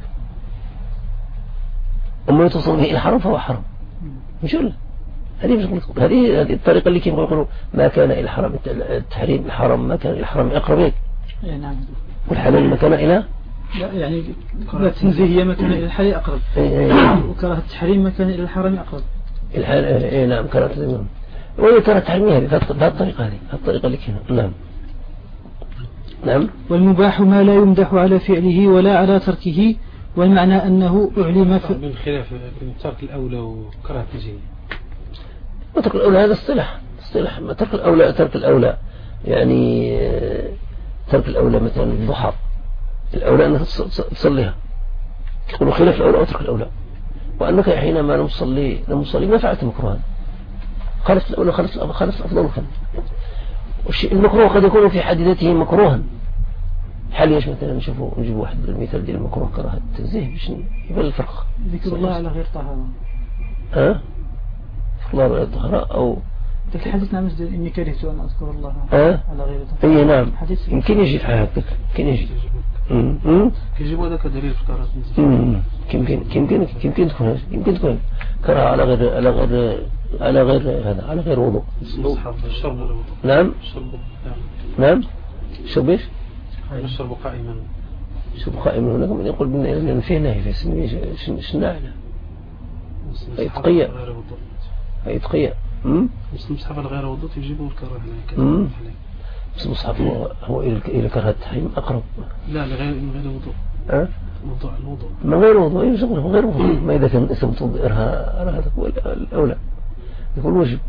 وما يتصل به الحرام فهو حرام. مش ولا هذه هذه هذه الطريقة اللي كيف يقولوا ما كان إلى الحرام التحريم الحرام ما كان إلى الحرام أقرب، نعم، والحلال ما كان إلى لا يعني التنزيهية ما كان إلى الحلال أقرب، وكراهة التحريم ما كان إلى الحرام أقرب. الحال إيه نعم كراهة التحريم وهي كراهة التحريم هذه بهذه الطريقة هذه الطريقة اللي كنا. نعم نعم. والمباح ما لا يمدح على فعله ولا على تركه، والمعنى أنه أعلم ف... من خلاف بين ترك الأولى وكراهة التنزيه. وترك الأولى هذا اصطلاح اصطلاح ما ترك الأولى ترك الأولى يعني ترك الأولى مثلا الضحى، الأولى أنك تصليها يقولوا خلاف الأولى وترك الأولى، وأنك حينما لم تصلي لم تصلي ما فعلت مكروها، خالف الأولى خالف خالف الأفضل خالف. والشيء المكروه قد يكون في حد ذاته مكروها. حال ايش مثلا نشوفوا نجيب واحد المثال ديال المكروه كراهة التنزيه باش يبان الفرق. ذكر الله على غير طهارة. ها؟ الله على غير طهارة أو ذاك الحديث نعم إني كرهت أن أذكر الله أه؟ على غير طهارة. أي نعم يمكن يجي في حياتك يمكن يجي. كيجيبوا هذاك دليل في كراهة التنزيه. يمكن يمكن يمكن تكون يمكن تكون كراهة على غير على غير على غير هذا على غير وضوء. الشرب. نعم. نعم. شرب ايش؟ الشرب قائما. الشرب قائما هناك من يقول بأن فيه نهي في سنة شنو نعلم. يتقيأ. يتقيأ. بس المصحف غير وضوء يجيبوا الكراهة هناك. بس المصحف هو هو إلى كراهة التحريم أقرب. لا لغير غير وضوء. أه؟ موضوع الوضوء. ما غير وضوء يجب غير وضوء. ما إذا كان اسم تضيرها هذا هو الأولى يقول وجب.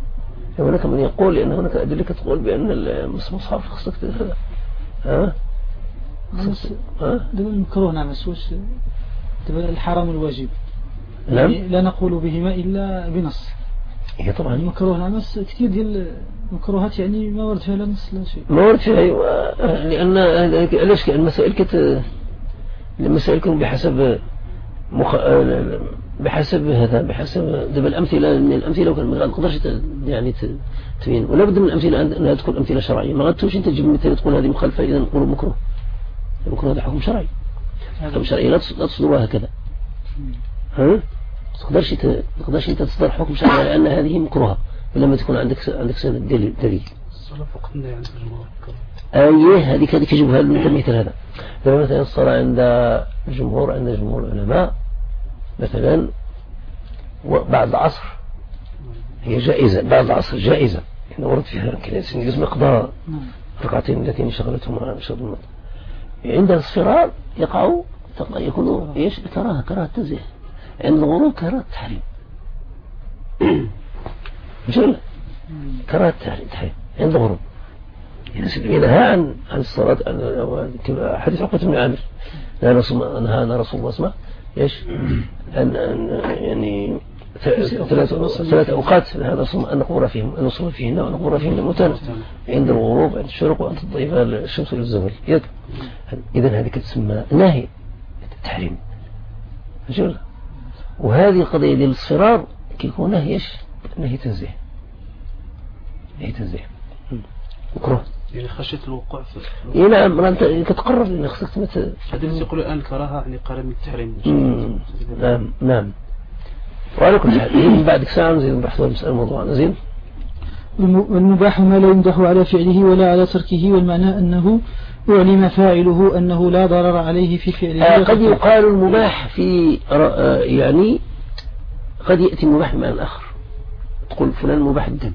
هناك من يقول لأن هناك أدلة تقول بأن المصحف خصك هذا ها ها دابا المكروه نعم واش دابا الحرام والواجب نعم يعني لا نقول بهما إلا بنص. هي طبعا المكروه نعم بس كثير ديال المكروهات يعني ما ورد فيها لا نص لا شيء. ما ورد فيها أيوة لأن علاش كأن المسائل كت المسائل كن بحسب مخ... بحسب هذا بحسب دابا الأمثلة من الأمثلة وكان ما تقدرش يعني تبين ولا بد من الأمثلة أنها تكون أمثلة شرعية. ما غادتوش أنت تجيب مثال تقول هذه مخالفة إذا نقول مكروه. المكروه هذا حكم شرعي. حكم شرعي لا تصدرها هكذا. ها تقدرش تقدرش أنت تصدر حكم شرعي لأن هذه مكروهة لما تكون عندك عندك سند دليل دليل. الصلاة فقدنا عند الجمهور. أيه هذيك هذيك يجيبها لنا مثل هذا. لما مثلا الصلاة عند الجمهور عند جمهور العلماء مثلا بعد العصر هي جائزة بعد العصر جائزة يعني ورد فيها كنيسة يجوز مقدار ركعتين اللتين شغلتهما شغل عند الاصفرار يقعوا يكونوا ايش كراهة كراهة تنزيه عند الغروب كراهة تحريم مش ولا كراهة تحريم عند الغروب ينهى عن عن الصلاة عن حديث عقبة بن عامر نهانا رسول الله اسمه ايش أن يعني ثلاث أوقات هذا أن نقور فيهم أن نصلي فيهن وأن نقور فيهن المتان عند الغروب عند الشروق وعند تضيف الشمس للزوال. إذا هذه تسمى ناهي التحريم. وهذه القضية ديال الصفرار كيكون نهي ايش نهي تنزيه نهي تنزيه مكروه يعني خشية الوقوع في اي نعم انت كتقرر ان خصك تمت هذا اللي يقولوا الان كراهه يعني قرار من التحريم. نعم نعم. وعلى كل حال من بعد ساعه نزيد نبحثوا المساله الموضوع نزيد. والمباح ما لا يمدح على فعله ولا على تركه والمعنى أنه أعلم فاعله أنه لا ضرر عليه في فعله. آه قد يقال المباح في يعني قد يأتي المباح بمعنى آخر تقول فلان مباح الدم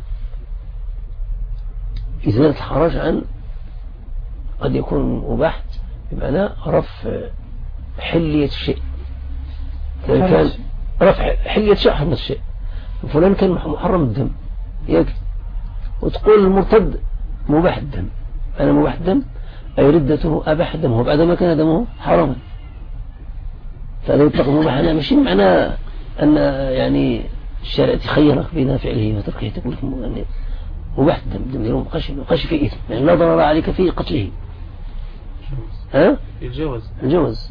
إزالة الحرج عن قد يكون مباح بمعنى رفع حلية الشيء كان رفع حلية شيء حرمة الشيء فلان كان محرم الدم يجب وتقول المرتد مباح الدم أنا مباح الدم أي ردته أباح دمه بعدما كان دمه حراما فهذا يطلق مباح أنا ماشي معنى أن يعني الشارع تخيرك بين فعله وتركه تقول لك يعني مباح الدم الدم يوم قش قش في إثم يعني لا ضرر عليك في قتله. ها الجواز الجواز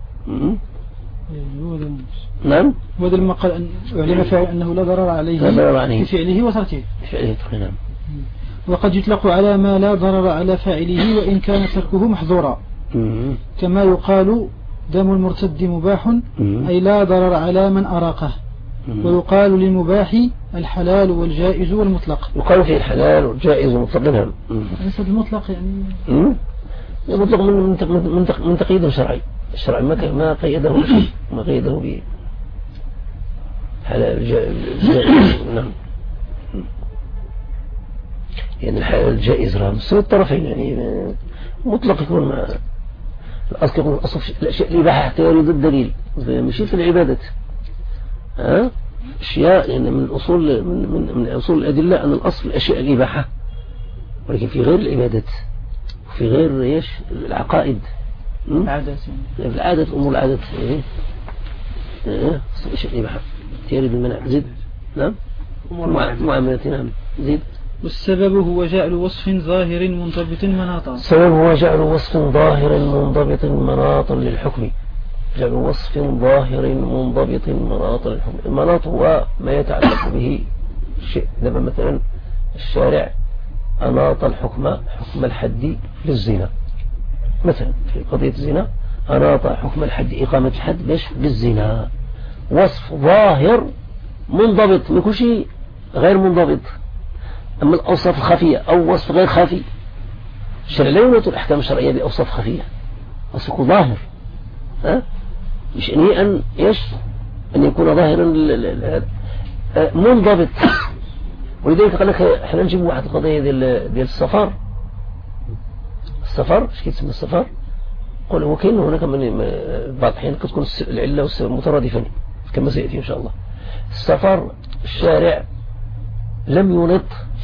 نعم. وهذا لما قال أن علم فعل أنه لا ضرر عليه في فعله وتركه في فعله نعم. وقد يطلق على ما لا ضرر على فاعله وإن كان تركه محظورا كما يقال دم المرتد مباح أي لا ضرر على من أراقه. ويقال للمباح الحلال والجائز والمطلق. يقال فيه الحلال والجائز والمطلق نعم. ليس المطلق يعني المطلق من من من تقييد شرعي الشرع ما ما قيده بشيء ما قيده ب حلال الجائز نعم. يعني الحلال الجائز راه مستوى الطرفين يعني مطلق يكون مع الأصل يكون الأصل في الأشياء الإباحة حتى يريد الدليل ماشي في العبادة ها أشياء يعني من الأصول من من من أصول الأدلة أن الأصل الأشياء الإباحة ولكن في غير العبادات وفي غير ايش العقائد العادات يعني العادات أمور العادات ايه ايه أشياء الإباحة تريد المنع زيد نعم معاملات نعم زيد. والسبب هو جعل وصف ظاهر منضبط مناطا. السبب هو جعل وصف ظاهر منضبط مناطا للحكم جعل وصف ظاهر منضبط مناطا للحكم. المناط هو ما يتعلق به شيء لما مثلا الشارع أناط الحكم حكم الحد للزنا مثلا في قضية الزنا أناط حكم الحد إقامة الحد باش بالزنا وصف ظاهر منضبط من كل شيء غير منضبط. أما الأوصاف الخفية أو وصف غير خفي الشرع لا يناط الأحكام الشرعية بأوصاف خفية وصف يكون ظاهر ها مش يعني أن إيش أن يكون ظاهرا منضبط. ولذلك قال لك احنا نجيب واحد القضية ديال ديال السفر السفر اش كيتسمى السفر قول هو كاين هناك من بعض الحين كتكون العلة والسبب مترادفين كما سيأتي إن شاء الله. السفر الشارع لم ينط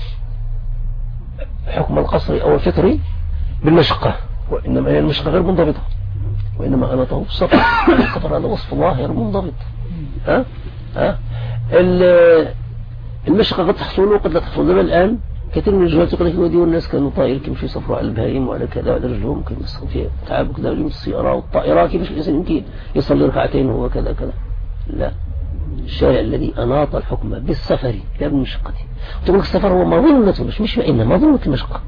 حكم القصر أو الفطر بالمشقة، وإنما هي المشقة غير منضبطة، وإنما أناطه بالسفر. السفر هذا وصف ظاهر منضبط. ها ها المشقة قد تحصل وقد لا تحصل. دابا الآن كثير من الجهات يقول لك ودي والناس كانوا طائر كيمشي يسافروا على البهائم وعلى كذا وعلى رجلهم كيمسخوا فيها تعب كذا من السيارة والطائرة، كيفاش الإنسان يمكن يصلي ركعتين وهو كذا كذا؟ لا، الشارع الذي أناط الحكم بالسفر لا بالمشقة. تقول لك السفر هو مظنة مش مش إنما مظنة المشقة.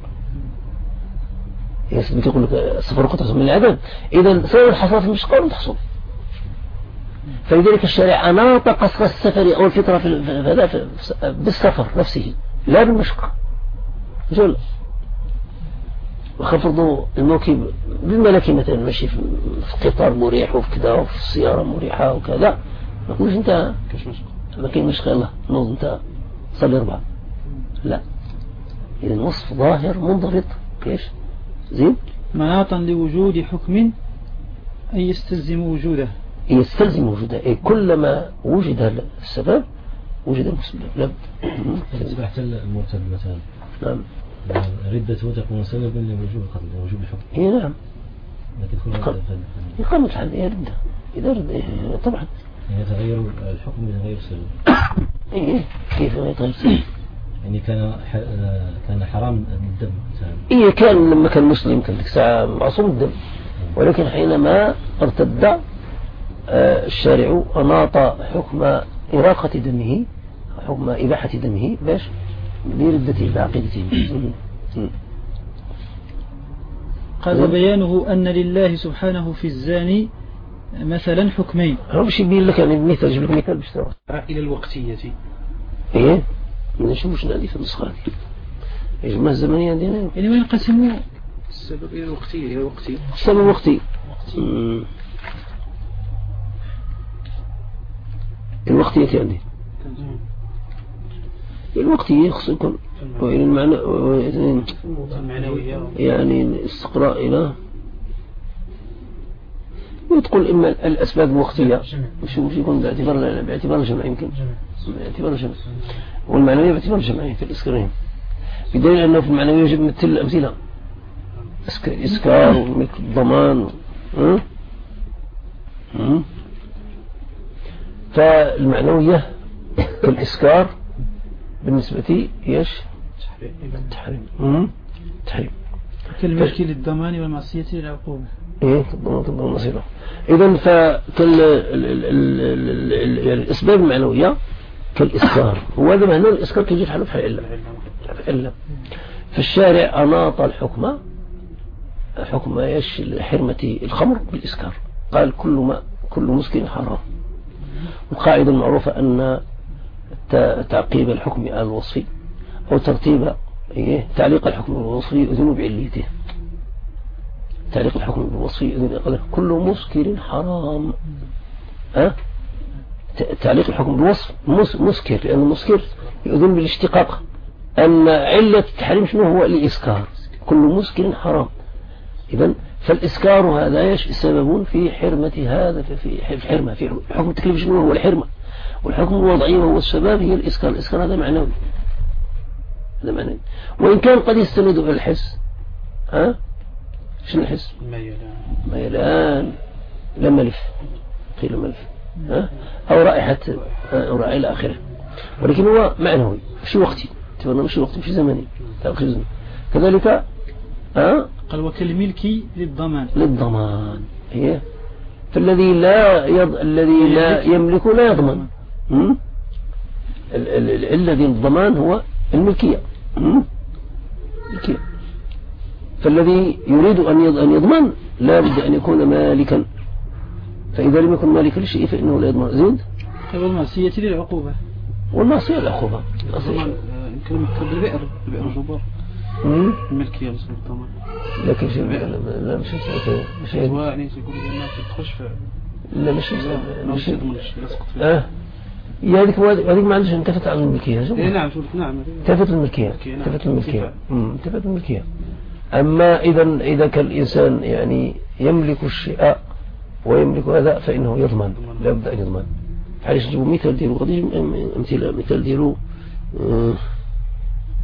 يا يقول لك السفر قد تحصل من العدم، إذا سواء حصلت المشقة ولا تحصل. فلذلك الشارع أناط قصر السفر أو الفطرة في بالسفر نفسه لا بالمشقة. جل وخفضوا الموكب بالملكي مثلا ماشي في قطار مريح وفي كذا وفي السيارة مريحة وكذا، ما تقولش انت ما كاين مشقة. الله نوض انت صلي أربعة، لا. إذا وصف ظاهر منضبط. كيف زين مناطا لوجود حكم أي يستلزم وجوده، يستلزم وجوده. أي كلما وجد السبب وجد المسبب. لا أصبحت المرتد مثلا نعم ردته تكون سببا لوجوب القتل لوجوب الحكم. اي نعم. لكن إقامة الحد هي ردة إذا رد طبعا يتغير الحكم بغير سبب. إيه كيف يتغير سبب؟ يعني كان كان حرام الدم مثلا. إيه كان لما كان مسلم كان ذيك ساعة معصوم الدم، ولكن حينما ارتد الشارع أناط حكم إراقة دمه حكم إباحة دمه باش بردته بعقيدته. قال وبيانه أن لله سبحانه في الزاني مثلا حكمين. هو باش يبين لك يعني مثال، يجيب لك مثال باش تعرف. إلى الوقتية. إيه نشوف شنو هذه في النسخة هذه يجمع الزمنية عندنا يعني وينقسموا السبب إلى الوقتية إلى الوقتي. السبب وقتي. الوقتية عندي الوقتية خص يكون وإلى المعنى المعنوية يعني الاستقراء إلى وتقول إما الأسباب الوقتية مش يكون باعتبار باعتبار الجمع يمكن باعتبار الجمع، والمعنوية باعتبار الجمع في الإسكارين، بدليل أنه في المعنوية يجب مثل الأمثلة إسكار وملك الضمان. فالمعنوية كالإسكار بالنسبة يش التحريم. التحريم كالملك للضمان والمعصية للعقوبة. إيه الضمان الضمان المصيرة. إذن فكال الأسباب المعنوية كالإسكار، وهذا معنى الإسكار تجي في حاله في حال إلا. فالشارع أناط الحكم حكم يش حرمة الخمر بالإسكار، قال كل ما كل مسكر حرام. القاعدة المعروفة أن تعقيب الحكم على الوصف أو ترتيب إيه تعليق الحكم بالوصف يؤذن بعلته. تعليق الحكم بالوصف يؤذن كل مسكر حرام. أه؟ تعليق الحكم بالوصف مسكر، لأن المسكر يؤذن بالاشتقاق أن علة التحريم شنو هو الإسكار، كل مسكر حرام. إذن فالإسكار هذا يش سبب في حرمة هذا في حرمة في حكم التكليف شنو هو الحرمة، والحكم الوضعي وهو السبب هي الإسكار. الإسكار هذا معنوي، هذا معنوي، وإن كان قد يستند إلى الحس. ها شنو الحس؟ ميلان ميلان لا ملف قيل ملف ها أو رائحة أو رائحة إلى آخره، ولكن هو معنوي مش وقتي، تفضل مش وقتي مش زمني. كذلك ها قال وكالملك للضمان. للضمان هي فالذي لا يض... الذي لا يملك لا يضمن. الذي الضمان هو الملكية. الملكية. فالذي يريد أن يضمن لا بد أن يكون مالكا، فإذا لم يكن مالكا لشيء فإنه لا يضمن. زين والمعصية للعقوبة. والمعصية للعقوبة الضمان يمكن بالبئر البئر جبار الملكية بس الضمان. لكن في لا مش مش يعني يقول الناس تخش في لا مش مش يضمنش يسقط فيه. اه يا هذيك هذيك ما عندش انتفت عن الملكية. اي نعم شوف نعم انتفت الملكية انتفت الملكية انتفت الملكية. أما إذا إذا كان الإنسان يعني يملك الشيء ويملك هذا فإنه يضمن، لا بد أن يضمن. علاش نجيبوا مثال ديالو غادي أمثلة مثال ديالو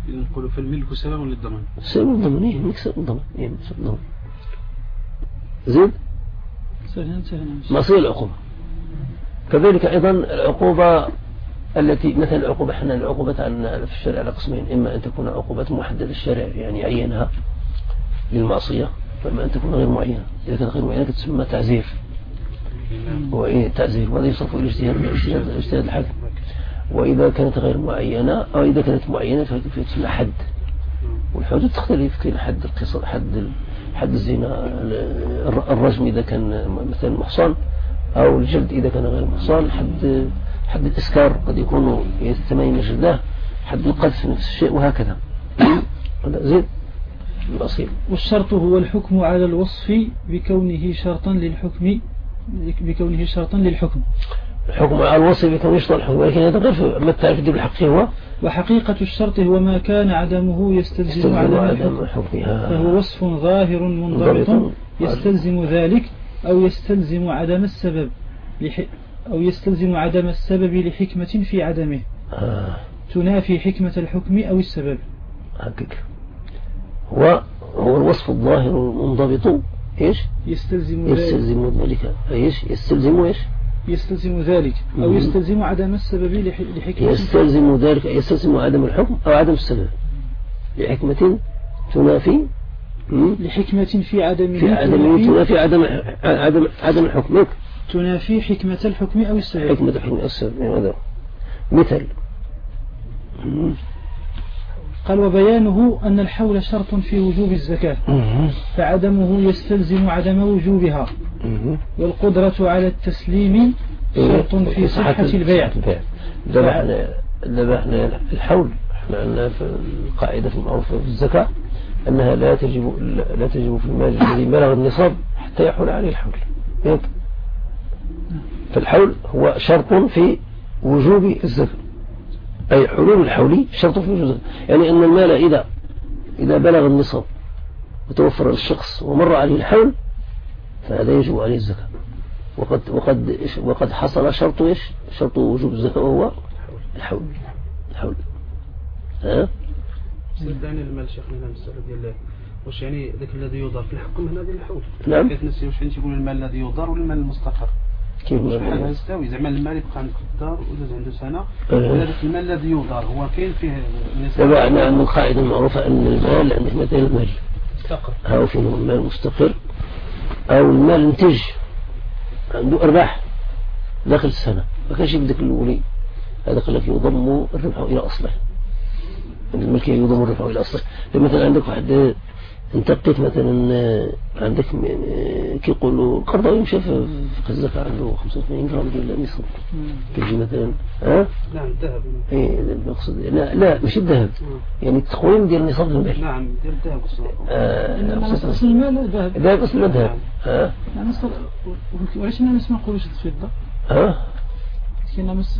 نقولوا في الملك سبب للضمان. سبب الضمان إيه مكسب الضمان إيه مكسب الضمان. زين. سهلا سهلا. مصير العقوبة. كذلك أيضا العقوبة التي مثل العقوبة احنا العقوبة عن في الشرع على قسمين، إما أن تكون عقوبة محددة الشرع يعني عينها للمعصية، وإما أن تكون غير معينة. إذا كانت غير معينة تسمى تعزير. هو إيه تعزير، وهذا يصرف إلى اجتهاد اجتهاد اجتهاد الحاكم. وإذا كانت غير معينة أو إذا كانت معينة فتسمى حد. والحدود تختلف، كاين حد القصاص، حد حد الزنا، الرجم إذا كان مثلا محصن، أو الجلد إذا كان غير محصن، حد حد الإسكار قد يكون ثمانين جلدة، حد القذف نفس الشيء، وهكذا. هذا زين الأصيل. والشرط هو الحكم على الوصف بكونه شرطا للحكم بكونه شرطا للحكم. الحكم على الوصف بكونه شرطا للحكم، ولكن هذا غير ما التعريف دي بالحق هو. وحقيقة الشرط هو ما كان عدمه يستلزم عدم الحكم، فهو وصف ظاهر منضبط يستلزم ذلك، أو يستلزم عدم السبب أو يستلزم عدم السبب لحكمة في عدمه آه. تنافي حكمة الحكم أو السبب. هكذا هو هو الوصف الظاهر المنضبط إيش يستلزم يستلزم ذلك إيش يستلزم إيش يستلزم ذلك أو يستلزم عدم السبب لحكمة يستلزم ذلك يستلزم عدم الحكم أو عدم السبب لحكمة تنافي لحكمة في عدمه في عدمه تنافي عدم عدم عدم الحكم تنافي حكمة الحكم أو السبب حكمة الحكم أو السبب. هذا مثل. قال وبيانه أن الحول شرط في وجوب الزكاة، فعدمه يستلزم عدم وجوبها، والقدرة على التسليم شرط في صحة البيع. ذبحنا ذبحنا الحول، احنا عندنا في القاعدة المعروفة في الزكاة أنها لا تجب لا تجب في المال الذي بلغ النصاب حتى يحول عليه الحول. فالحول هو شرط في وجوب الزكاة، أي حلول الحول شرط في وجوب الزكاة، يعني أن المال إذا إذا بلغ النصاب وتوفر للشخص ومر عليه الحول فهذا يجب عليه الزكاة. وقد وقد وقد حصل شرط إيش شرط وجوب الزكاة وهو الحول. الحول ها سداني المال شيخنا هنا المسألة ديال واش يعني ذاك الذي يضار في الحكم هنا ديال الحول. نعم كيف نسي واش يقول المال الذي يضار ولا المال المستقر؟ كيف شحال يستوي زعما المال يبقى عند الدار ولا عنده سنة ولا ذاك المال الذي يضار هو كاين فيه نسبة. دابا عندنا القاعدة المعروفة أن المال عندك مثلا المال مستقر أو فيه المال مستقر أو المال انتج عنده أرباح داخل السنة ما كانش بدك الأولي، هذا قال لك يضم الربح إلى أصله، الملكية يضم الربح إلى أصله. مثلا عندك واحد انت لقيت مثلا عندك كي يقولوا القرضاوي مشى في الزكاة عنده خمسة وثمانين جرام ديال النصاب كيجي مثلا ها نعم الذهب ايه المقصود لا لا ماشي الذهب يعني التقويم ديال النصاب المال. نعم ديال الذهب اه اصل المال الذهب الذهب اصل الذهب ها يعني اصل وعلاش ما نسمعوش الفضة ها كاين مس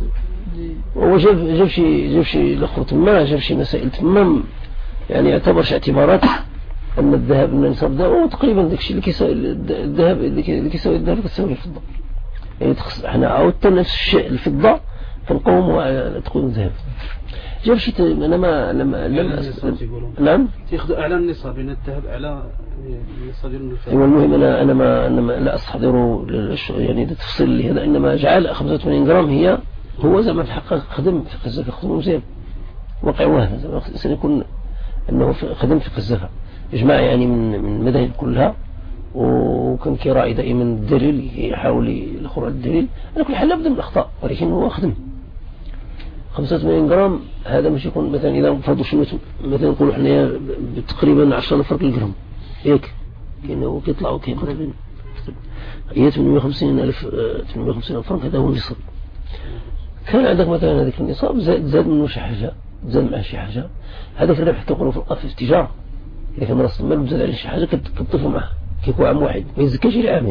هو جاب جاب شي جاب شي الاخر تما جاب شي مسائل تما يعني يعتبر شي اعتبارات أن الذهب من نصاب ده وتقريبا داك الشيء اللي كيساوي الذهب اللي كيساوي الذهب كتساوي الفضة، يعني تخص احنا عاودت نفس الشيء الفضة فنقوموا على تقويم الذهب. جاب شيء انا ما لما لم نعم تاخذوا اعلى النصاب لان الذهب اعلى النصاب ديال الفضة. ايوا المهم انا انا ما انا ما لا استحضر يعني تفصيل لي هذا، انما جعل خمسة وثمانين جرام هي هو زعما في الحقيقة خدم في الزكاة خدم مزيان واقع وهذا زعما سيكون انه خدم في الزكاة إجماع يعني من من المذاهب كلها، وكان كيراعي دائما الدليل يحاول يخرج الدليل على كل حال لابد من الأخطاء ولكن هو خدم. خمسة وثمانين جرام هذا مش يكون مثلا إذا فرضوا شوية مثلا نقولوا إحنا تقريبا عشرة فرق الجرام هيك كأنه كيطلعوا كيقربين هي ثمانمائة وخمسين ألف ثمانمائة وخمسين ألف فرق هذا هو النصاب. كان عندك مثلا هذاك النصاب زاد زاد منه شي حاجة زاد معه شي حاجة هذاك الربح تقولوا في التجارة إذا كان رأس المال بزاد عليه شي حاجة كتطفوا معه كيكون عام واحد ما يزكاش إلى عامين.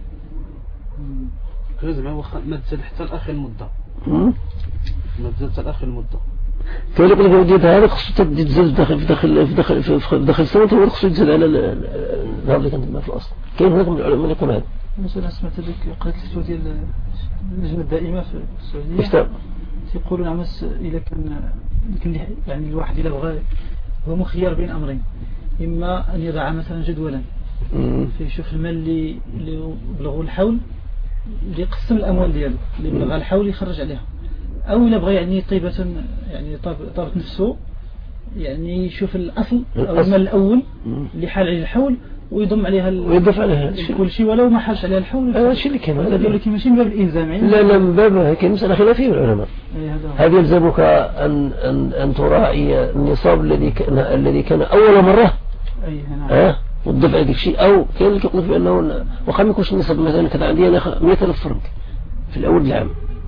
زعما ما تزاد حتى لآخر المدة ما تزاد حتى لآخر المدة. كاين اللي يقول لك هذا خصو تزاد داخل في داخل في داخل في داخل السنة هو خصو يتزاد على النهار اللي كانت في الأصل. كاين هناك من العلماء اللي يقول هذا. مثلا سمعت هذيك قريت الفتوى ديال اللجنة الدائمة في السعودية. يقولون عمس إذا كان يعني الواحد إذا بغى هو مخير بين أمرين، إما أن يضع مثلا جدولا فيشوف المال اللي اللي بلغوا الحول اللي يقسم الأموال دياله اللي بلغها الحول يخرج عليها، أو إلا بغى يعني طيبة يعني طابت نفسه يعني يشوف الأصل أو المال الأول اللي حال عليه الحول ويضم عليها ويضيف عليها كل شيء ولو ما حالش عليها الحول. هذا الشيء اللي كان هذا يقول لك ماشي من باب الإلزام يعني لا لا من باب هيك مسألة خلافية العلماء. هذا يلزمك أن أن أن تراعي النصاب الذي كان الذي كان أول مرة أي نعم ها وتضيف عليك شيء، أو كان اللي يقول بأنه وقام يكونش النصاب مثلا كذا عندي أنا مئة ألف فرنك في الأول العام،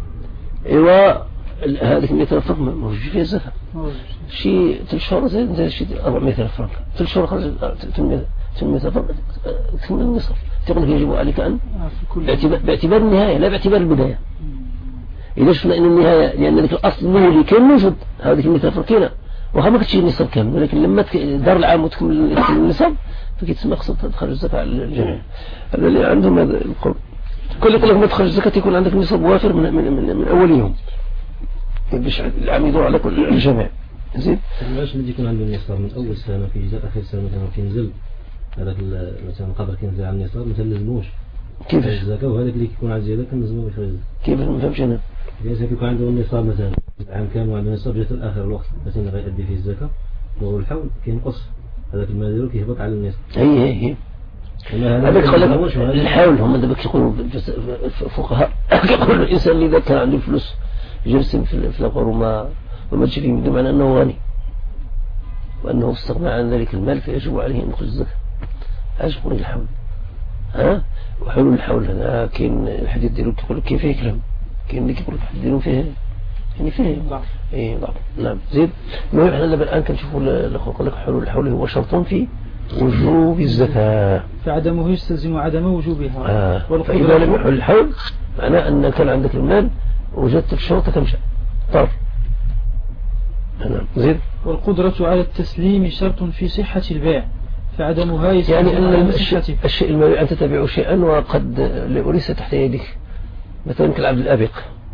أيوة هذيك مئة ألف فرنك موجود فيها الزكاة شيء ثلاث شهور زي زي شيء أربعمئة ألف فرنك ثلاث شهور خرج ثمانمئة ألف فرنك تكمل النصاب. تقول لك يجب عليك أن باعتبار, باعتبار النهاية لا باعتبار البداية. إذا شفنا أن النهاية لأن ذلك الأصل اللي كان موجود هذيك المئة ألف فرنك وها ما كتشي النصاب كامل، ولكن لما دار العام وتكمل النصاب فكيتسمى خصك تخرج الزكاة على الجميع. اللي عندهم هذا القول كل يقول لك ما تخرج الزكاة يكون عندك نصاب وافر من من من, من أول يوم باش العام يدور على كل الجميع. زين المعاش اللي يكون عنده النصاب من أول سنة في جزء آخر سنة مثلا كينزل هذاك مثلا قدر كينزل على النصاب مثلا لازموش كيفاش الزكاة، وهذاك اللي يكون على زيادة كنلزموه يخرج. كيف ما فهمتش أنا؟ إذا يكون عنده النصاب مثلا عام كامل وعنده نصاب جات الآخر الوقت مثلا غيأدي فيه الزكاة وهو الحول كينقص هذاك المال ديالو كيهبط على النصاب. هي هي هذاك خلك الحول هم دابا كيقولوا الفقهاء كيقولوا الإنسان اللي إذا كان عنده الفلوس جالس في في الأقوار وما وما تجي فيه بمعنى أنه غني وأنه استغنى عن ذلك المال فيجب عليه أن يخرج الزكاة. ايش يقول الحول ها وحلول الحول هذا كاين الحديث ديالو كيقول كيف فيه كلام، كاين اللي كيقول الحديث ديالو فيه يعني فيه ضعف اي ضعف. نعم زيد. المهم احنا دابا الان كنشوفوا الاخر يقول لك حلول الحول هو شرط في وجوب الزكاة فعدمه يستلزم عدم وجوبها. آه. فإذا لم يحل الحول معناه أن كان عندك المال وجدت الشرط كمشى طار. نعم زيد. والقدرة على التسليم شرط في صحة البيع فعدمها يستلزم يعني أن الشيء, الشيء المبيع أنت تبيع شيئا وقد ليس تحت يدك مثلا كالعبد الأبق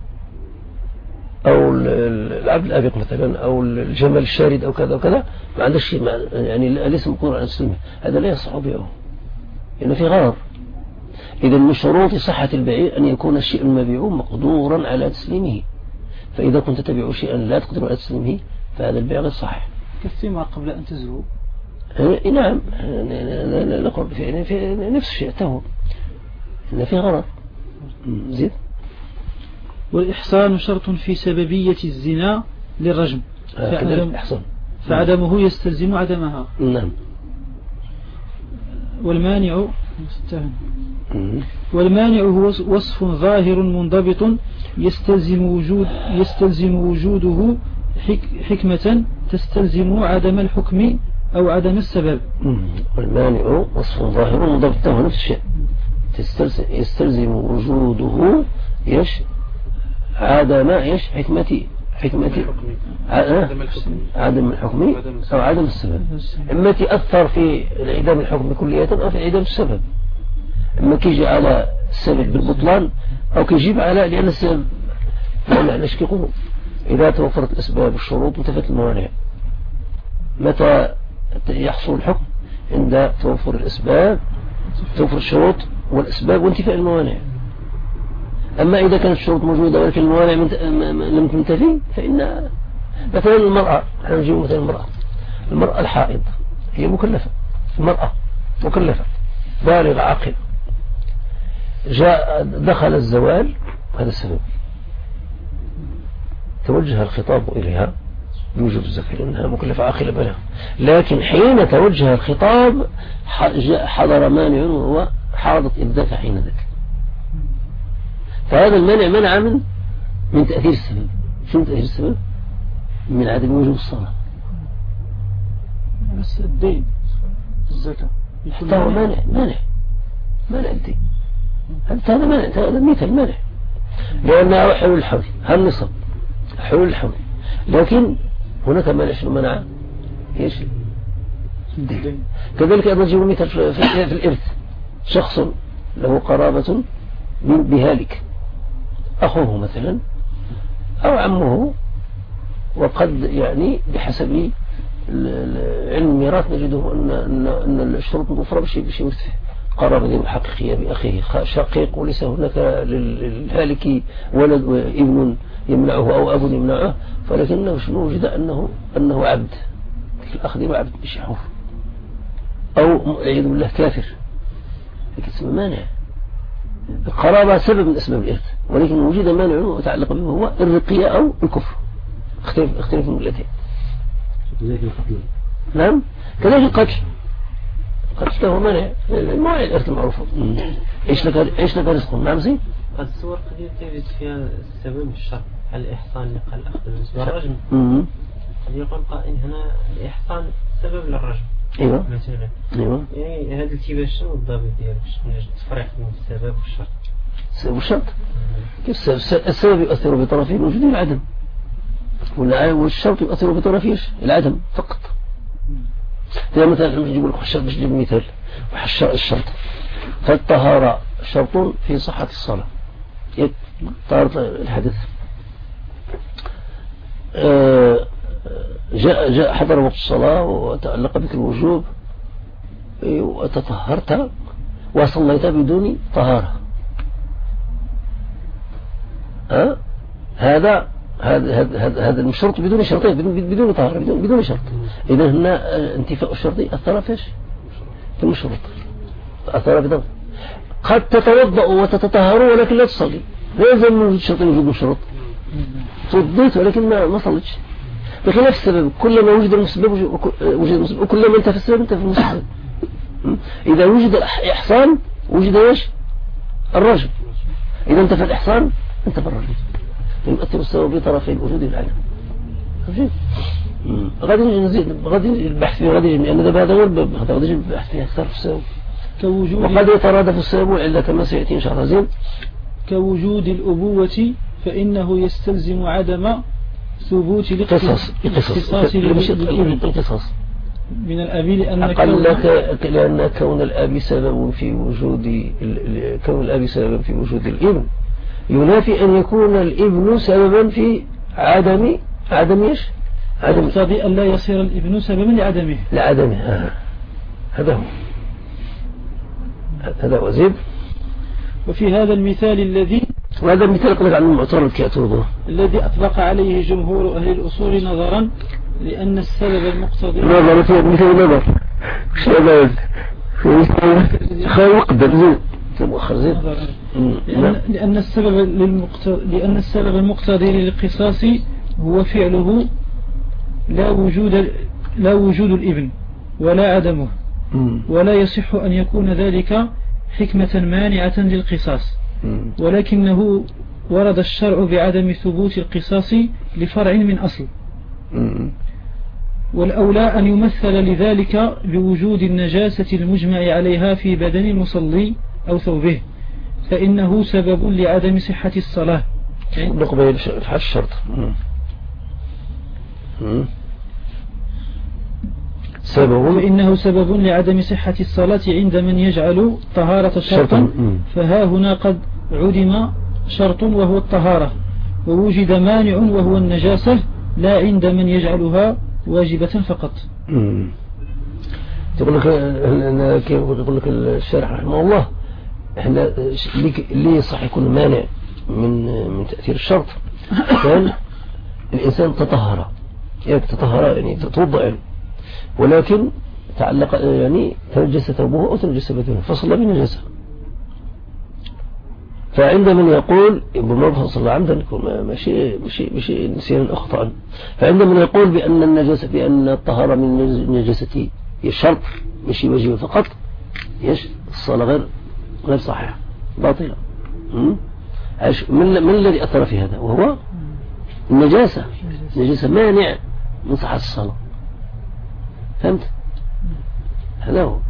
أو العبد الأبق مثلا أو الجمل الشارد أو كذا وكذا ما عندك شيء يعني ليس مقدور على تسليمه، هذا لا يصح بيعه لأنه في غرر. إذا من شروط صحة البيع أن يكون الشيء المبيع مقدورا على تسليمه، فإذا كنت تبيع شيئا لا تقدر على تسليمه فهذا البيع غير صحيح. كالثمار قبل أن تزهو. نعم نقول في, في نفس الشيء تهو إن في غرر. زيد. والإحصان شرط في سببية الزنا للرجم فعدم فعدمه يستلزم عدمها. نعم. والمانع والمانع هو وصف ظاهر منضبط يستلزم وجود يستلزم وجوده حكمة تستلزم عدم الحكم أو عدم السبب. والمانع وصف ظاهر منضبط هو نفس الشيء يستلزم وجوده يش عدم يش حكمتي حكمتي عدم الحكم عدم الحكم أو عدم السبب. إما تأثر في انعدام الحكم كلية أو في انعدام السبب، إما كيجي على السبب بالبطلان أو كيجيب على لأن السبب لا علاش كيقولوا إذا توفرت الأسباب والشروط انتفت الموانع. متى يحصل الحكم؟ عند توفر الأسباب توفر الشروط والأسباب وانتفاء الموانع. أما إذا كانت الشروط موجودة ولكن الموانع لم تنتفي فإن مثلا المرأة نحن نجيب مثلا المرأة المرأة الحائض هي مكلفة، المرأة مكلفة بالغة عاقلة، جاء دخل الزوال هذا السبب توجه الخطاب إليها بوجوب الزكاة لأنها مكلفة عاقلة بالغة، لكن حين توجه الخطاب حضر مانع وهو حاضت الزكاة حين ذاك، فهذا المانع منع من من تأثير السبب. شو تأثير السبب؟ من عدم وجوب الصلاة. بس الدين الزكاة حتى هو مانع مانع مانع الدين، حتى هذا مانع، هذا مثال مانع لأنه حلول الحول هل نصب حلول الحول، لكن هناك مانع شنو منع؟ ايش؟ الدين. كذلك أيضا نجيب مثال في, في الإرث، شخص له قرابة من بهالك، أخوه مثلا أو عمه. وقد يعني بحسب علم الميراث نجده أن أن أن الشروط متوفرة بشيء بشيء مثل قرابة حقيقية بأخيه شقيق، وليس هناك للهالك ولد وابن يمنعه أو أب يمنعه، فلكنه شنو وجد أنه أنه عبد، الأخ دي عبد بشحوف أو والعياذ بالله كافر، لكن اسمه مانع. القرابة سبب من أسباب الإرث، ولكن وجد مانع وتعلق به هو الرقية أو الكفر، اختلف اختلف الملتين. نعم كذلك القتل، قتل له مانع المواعيد الإرث المعروفة. إيش لك إيش لك رزق. نعم زين. قد الصور قد يتجد فيها السبب الشرط الإحصان اللي قال الأخذ بالنسبة للرجم. قد يقول قائل هنا الإحصان سبب للرجم. ايوه مثلا ايوه يعني هذا التباش شنو الضابط ديالو باش التفريق بين السبب والشرط؟ السبب والشرط كيف السبب؟ السبب يؤثر بطرفه الوجود والعدم، والشرط يؤثر بطرفه العدم فقط. زي مثلا نجيب لك باش نجيب مثال الشرط، فالطهارة شرط في صحة الصلاة، طهارة الحدث. آه جاء جاء حضر وقت الصلاة وتعلق بك الوجوب وتطهرت وصليت بدون طهارة، أه؟ هذا هذا هذا هذا الشرط بدون شرطين، بدون بدون طهارة، بدون بدون شرط. إذا هنا انتفاء الشرط أثر فيش في المشروط، أثر بضبط. قد تتوضأ وتتطهر ولكن لا تصلي، لازم من وجود شرطين وجود مشروط. توضيت ولكن ما ما صليتش، بخلاف السبب كلما وجد المسبب وجد المسبب، وكلما انتفى السبب انتفى المسبب. إذا وجد الإحصان وجد ايش؟ الرجم. إذا انتفى الإحصان انتفى الرجم. يؤثر السبب بطرفي الوجود والعدم. غادي نجي نزيد، غادي البحث فيه، غادي لأن دابا هذا هو الباب، غادي نجي البحث فيه أكثر في السبب. كوجود وقد يترادف السبب والعلة كما سيأتي إن شاء الله. زين. كوجود الأبوة فإنه يستلزم عدم ثبوت الاختصاص الاختصاص القصاص من الأب، لأن أقل لأن كون الأب سبب في وجود كون الأب سببا في وجود الابن ينافي أن يكون الابن سببا في عدم عدم ايش؟ عدم يقتضي أن لا يصير الابن سببا لعدمه لعدمه آه. هذا هو هذا هو. زين. وفي هذا المثال الذي وهذا المثال قلت عن المعترض كأتوضه الذي أطلق عليه جمهور أهل الأصول نظرا لأن السبب المقتضي نظر في مثال نظر شباب خير مقدم مؤخر زين. لأن, لأن السبب للمقتضي لأن السبب المقتضي للقصاص هو فعله لا وجود لا وجود الابن ولا عدمه، ولا يصح أن يكون ذلك حكمة مانعة للقصاص، ولكنه ورد الشرع بعدم ثبوت القصاص لفرع من أصل، والأولى أن يمثل لذلك بوجود النجاسة المجمع عليها في بدن المصلي أو ثوبه، فإنه سبب لعدم صحة الصلاة. نقبل في الشرط سبب فإنه سبب لعدم صحة الصلاة عند من يجعل طهارة شرطا، فها هنا قد عدم شرط وهو الطهارة، ووجد مانع وهو النجاسة، لا عند من يجعلها واجبة فقط. تقول لك كيف يقول لك الشارح رحمه الله، احنا اللي صح يكون مانع من من تأثير الشرط كان الإنسان تطهر، يعني تطهر يعني تتوضأ يعني، ولكن تعلق يعني تنجس ثوبه أو تنجس بدنه فصلى بنجاسة، فعند من يقول بمرض صلى عمدا ماشي ماشي ماشي نسيان أخطأ، فعند من يقول بأن النجاسة بأن الطهارة من النجاسة هي شرط ماشي واجب فقط، يش الصلاة غير غير صحيحة باطلة. من من الذي أثر في هذا؟ وهو النجاسة. النجاسة مانع من صحة الصلاة، فهمت؟ هذا هو.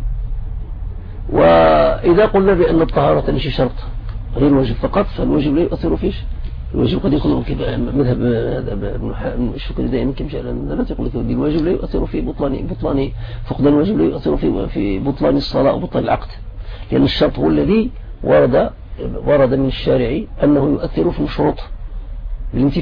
وإذا قلنا بأن الطهارة ليس شرط غير واجب فقط، فالواجب لا يؤثر فيش. الواجب قد يكون مذهب هذا الشكر دائما كمشي على المذهبات يقول لك الواجب لا يؤثر في بطلان بطلان فقدان الواجب لا يؤثر في في بطلان الصلاة وبطلان العقد، لأن الشرط هو الذي ورد ورد من الشارع أنه يؤثر في الشروط الانتفاء،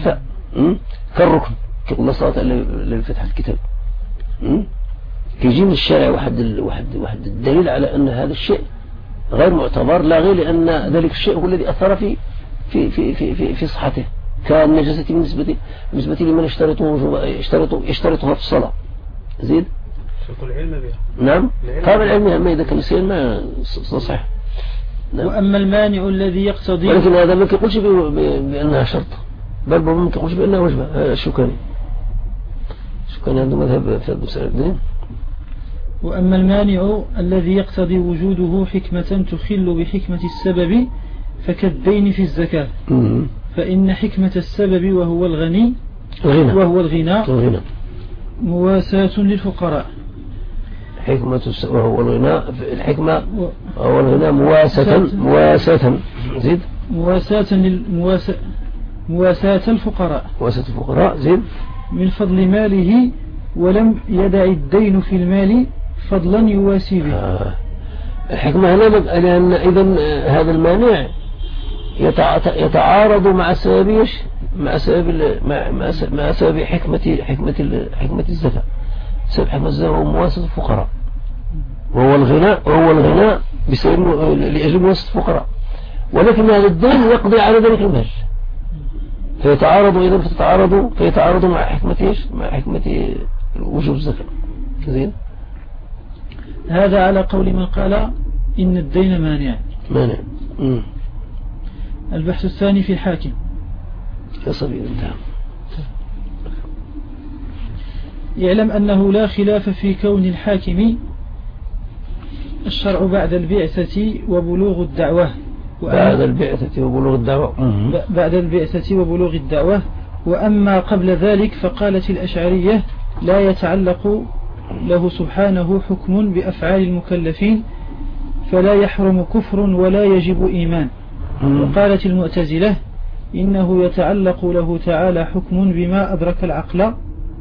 كالركن كقول صلاة للفتح الكتاب. يجي من الشارع واحد واحد واحد الدليل على أن هذا الشيء غير معتبر، لا غير لأن ذلك الشيء هو الذي أثر في في في في في, في صحته، كالنجاسة بالنسبة بالنسبة لمن اشترطوا اشترطوا يشترطها في الصلاة. زين. شرط العلم بها. نعم. طبعا العلم ما إذا كان يصير ما صح. نعم. وأما المانع الذي يقتضي، ولكن هذا ما يقولش بأنها شرط، بل ما يقولش بأنها وجبة. الشوكاني الشوكاني عنده مذهب في المسألة. وأما المانع الذي يقتضي وجوده حكمة تخل بحكمة السبب فكالدين في الزكاة، فإن حكمة السبب وهو الغني الغنى وهو الغناء الغنى مواساة للفقراء. حكمة السبب وهو الغناء، الحكمة وهو الغناء مواساة مواساة زيد مواساة للمواساة مواساة الفقراء مواساة الفقراء زيد من فضل ماله، ولم يدع الدين في المال فضلا يواسي به. آه. الحكمة هنا لأن إذن هذا المانع يتعارض مع سبب مع سبب مع مع سبب حكمة حكمة حكمة الزكاة. سبب حكمة الزكاة هو مواساة الفقراء، وهو الغناء وهو الغناء بسبب لأجل مواساة الفقراء، ولكن هذا الدين يقضي على ذلك المال، فيتعارض إذا فتتعارض فيتعارض مع حكمة إيش؟ مع حكمة وجوب الزكاة. زين. هذا على قول من قال إن الدين مانع. مانع. مم. البحث الثاني في الحاكم. يا صبي انتهى. يعلم أنه لا خلاف في كون الحاكم الشرع بعد البعثة وبلوغ الدعوة. بعد البعثة وبلوغ الدعوة. بعد البعثة وبلوغ الدعوة. وأما قبل ذلك فقالت الأشعرية لا يتعلق له سبحانه حكم بأفعال المكلفين فلا يحرم كفر ولا يجب إيمان. وقالت المعتزلة إنه يتعلق له تعالى حكم بما أدرك العقل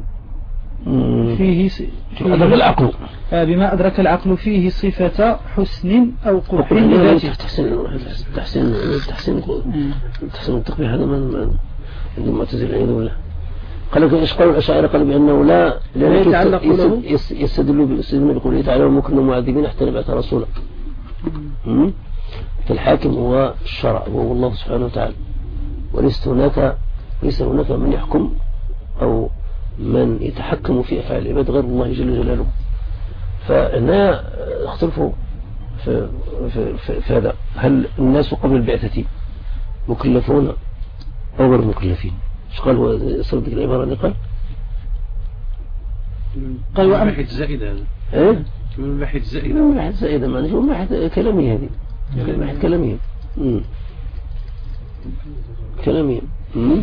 فيه, فيه العقل بما أدرك العقل فيه صفة حسن أو قبح لذاته. تحسين تحسين تحسين تحسين التقبيح هذا من المعتزلة عياذا بالله. قال لك إيش قالوا الأشاعرة؟ قالوا بأنه لا لا يتعلق له، يستدلوا بالاستدلال بقوله تعالى ومكن معذبين حتى نبعث رسولا. فالحاكم هو الشرع وهو الله سبحانه وتعالى، وليس هناك ليس هناك من يحكم أو من يتحكم في أفعال العباد غير الله جل جلاله. فهنا اختلفوا في, في, في, في هذا، هل الناس قبل البعثة مكلفون أو غير مكلفين؟ ايش قال هو صدق العبارة اللي قال؟ قال وأمحد زائدة. ايه؟ من بحث زائدة. من بحث زائدة معنى شو بحث كلامية هذه؟ بحث كلامية. امم كلامية. امم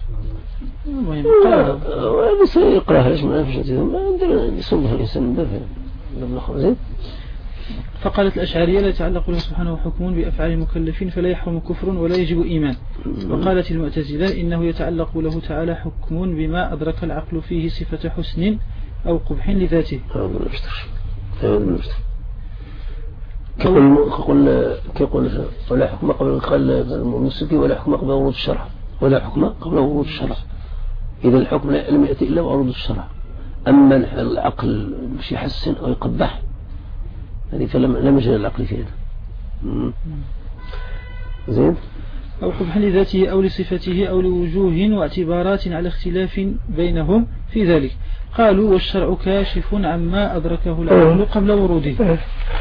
بس يقراها ليش ما فيش ما عندنا يصلها الإنسان دافع نبلغ زين. فقالت الأشعرية لا يتعلق له سبحانه حكم بأفعال المكلفين فلا يحرم كفر ولا يجب إيمان. وقالت المعتزلة إنه يتعلق له تعالى حكم بما أدرك العقل فيه صفة حسن أو قبح لذاته. هذا المشتر هذا المشتر كقول كقول كقول ولا حكم قبل قال المسكي ولا حكم قبل ورود الشرع ولا حكم قبل ورود الشرع. إذا الحكم لم يأتي إلا ورود الشرع. أما العقل مش يحسن أو يقبح هذه فلم لم يجري العقل في هذا. زين. أو قبح لذاته أو لصفته أو لوجوه واعتبارات على اختلاف بينهم في ذلك. قالوا والشرع كاشف عما أدركه العقل قبل وروده.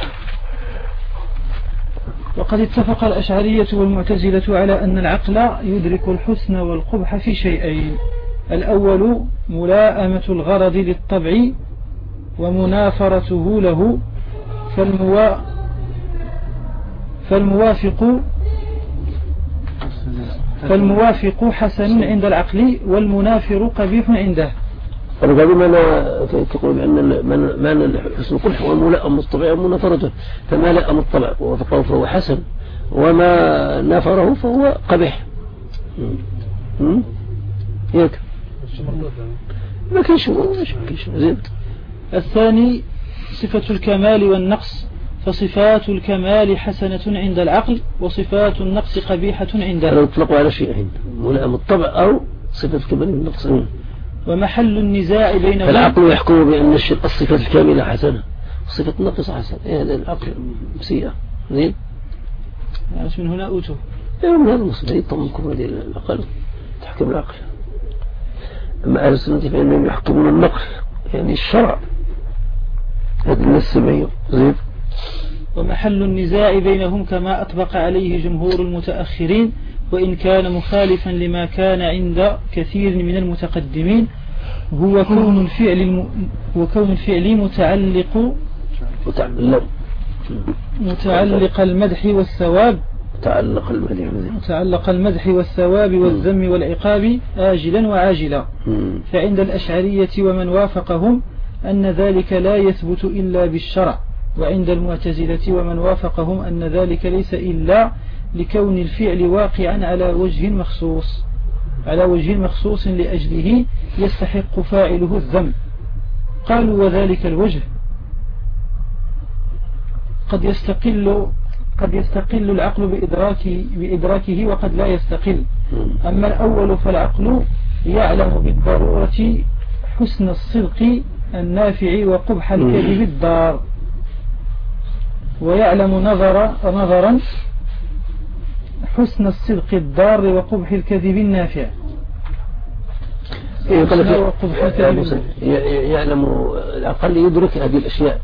وقد اتفق الأشعرية والمعتزلة على أن العقل يدرك الحسن والقبح في شيئين: الأول ملاءمة الغرض للطبع ومنافرته له، فالموا... فالموافق فالموافق حسن عند العقل والمنافر قبيح عنده. فلذلك ما تقول بأن معنى الحسن القبح هو ملائمة الطبع ومنافرته، فما لائم الطبع ووافقه فهو حسن وما نافره فهو قبيح. ياك ما كاينش ما كاينش. زين. الثاني صفة الكمال والنقص، فصفات الكمال حسنة عند العقل وصفات النقص قبيحة عنده. يطلقوا على شيئين: ملائم الطبع أو صفة الكمال والنقص. ومحل النزاع بينهم العقل يحكم بأن الصفة الكاملة حسنة، صفة النقص حسنة. هذا العقل مسيئة زين. مش من هنا أوتوا من هذا المصدر يطمنكم هذه الأقل تحكم العقل. أما أهل السنة فإنهم يحكمون النقل يعني الشرع. هذا الناس سمعيه زين. ومحل النزاع بينهم كما أطبق عليه جمهور المتأخرين، وإن كان مخالفا لما كان عند كثير من المتقدمين، هو كون الفعل الم... وكون الفعل متعلق متعلق متعلق المدح والثواب متعلق المدح متعلق المدح والثواب والذم والعقاب آجلا وعاجلا. فعند الأشعرية ومن وافقهم أن ذلك لا يثبت إلا بالشرع، وعند المعتزلة ومن وافقهم أن ذلك ليس إلا لكون الفعل واقعا على وجه مخصوص على وجه مخصوص لأجله يستحق فاعله الذم. قالوا وذلك الوجه قد يستقل قد يستقل العقل بإدراكه, بإدراكه وقد لا يستقل. أما الأول فالعقل يعلم بالضرورة حسن الصدق النافع وقبح الكذب الضار، ويعلم نظر نظرا حسن الصدق الضار وقبح الكذب النافع. يعلم العقل يدرك هذه الأشياء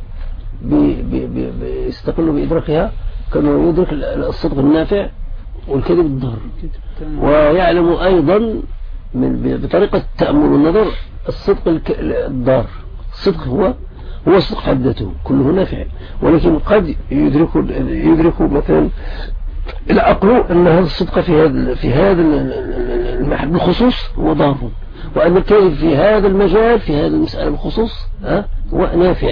يستقل بإدراكها كما يدرك الصدق النافع والكذب الضار. ويعلم أيضا من بطريقة التأمل والنظر الصدق الضار. الصدق هو هو الصدق حد ذاته كله نافع، ولكن قد يدرك يدرك مثلا العقل أن هذا الصدق في هذا في هذا المحل بالخصوص هو ضار، وأن الكذب في هذا المجال في هذا المسألة بالخصوص هو نافع.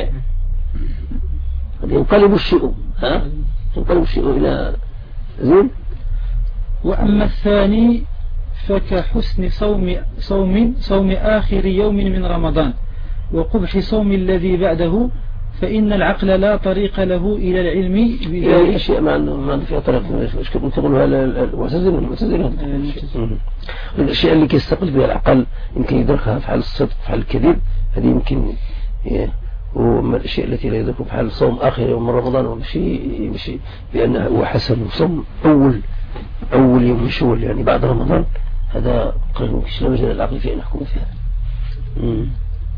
ينقلب الشيء ها ينقلب الشيء إلى زين. وأما الثاني فكحسن صوم صوم صوم آخر يوم من رمضان وقبح صوم الذي بعده، فإن العقل لا طريق له إلى العلم بذلك. أشياء ما عنده ما عنده فيها طريق. إيش كنت تقولها المعتزلة المعتزلة الأشياء اللي يستقل بها العقل يمكن يدركها في حال الصدق في حال الكذب، هذه يمكن. وما الأشياء التي لا يدركها في حال الصوم آخر يوم من رمضان ومشي مشي بأنه هو حسن صوم أول أول يوم من شوال يعني بعد رمضان، هذا قريب مش لا مجال العقل في أن يحكم فيها. مم.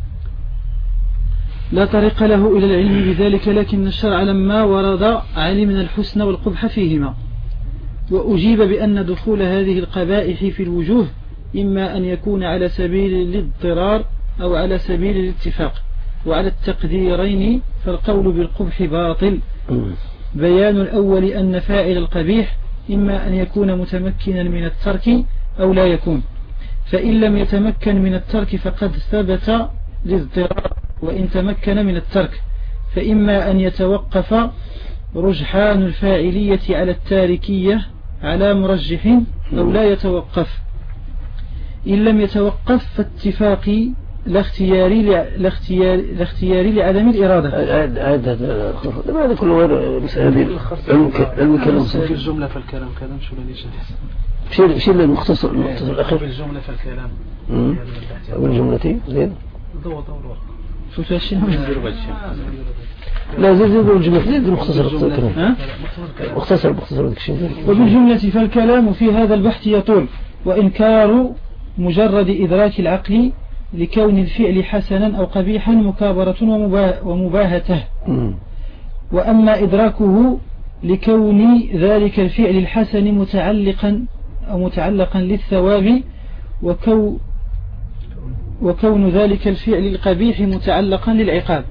لا طريق له إلى العلم بذلك، لكن الشرع لما ورد علمنا الحسن والقبح فيهما. وأجيب بأن دخول هذه القبائح في الوجوه إما أن يكون على سبيل الاضطرار أو على سبيل الاتفاق، وعلى التقديرين فالقول بالقبح باطل. بيان الأول أن فاعل القبيح إما أن يكون متمكنا من الترك أو لا يكون، فإن لم يتمكن من الترك فقد ثبت الاضطرار، وإن تمكن من الترك فإما أن يتوقف رجحان الفاعلية على التاركية على مرجح أو لا يتوقف. إن لم يتوقف فاتفاقي لاختياري لاختياري لعدم الإرادة. هذا كله غير مسألة الكلام في الجملة في الكلام كلام شو اللي شيء شيء المختصر المختصر الأخير في الجملة في الكلام والجملتين زين. دور دور شو تشينا لا زين زين الجملة زين المختصر الكلام مختصر مختصر الكلام. وبالجملة فالكلام في هذا البحث يطول، وإنكار مجرد إدراك العقل لكون الفعل حسنا أو قبيحا مكابرة ومباهته. وأما إدراكه لكون ذلك الفعل الحسن متعلقا أو متعلقا للثواب، وكو وكون ذلك الفعل القبيح متعلقا للعقاب،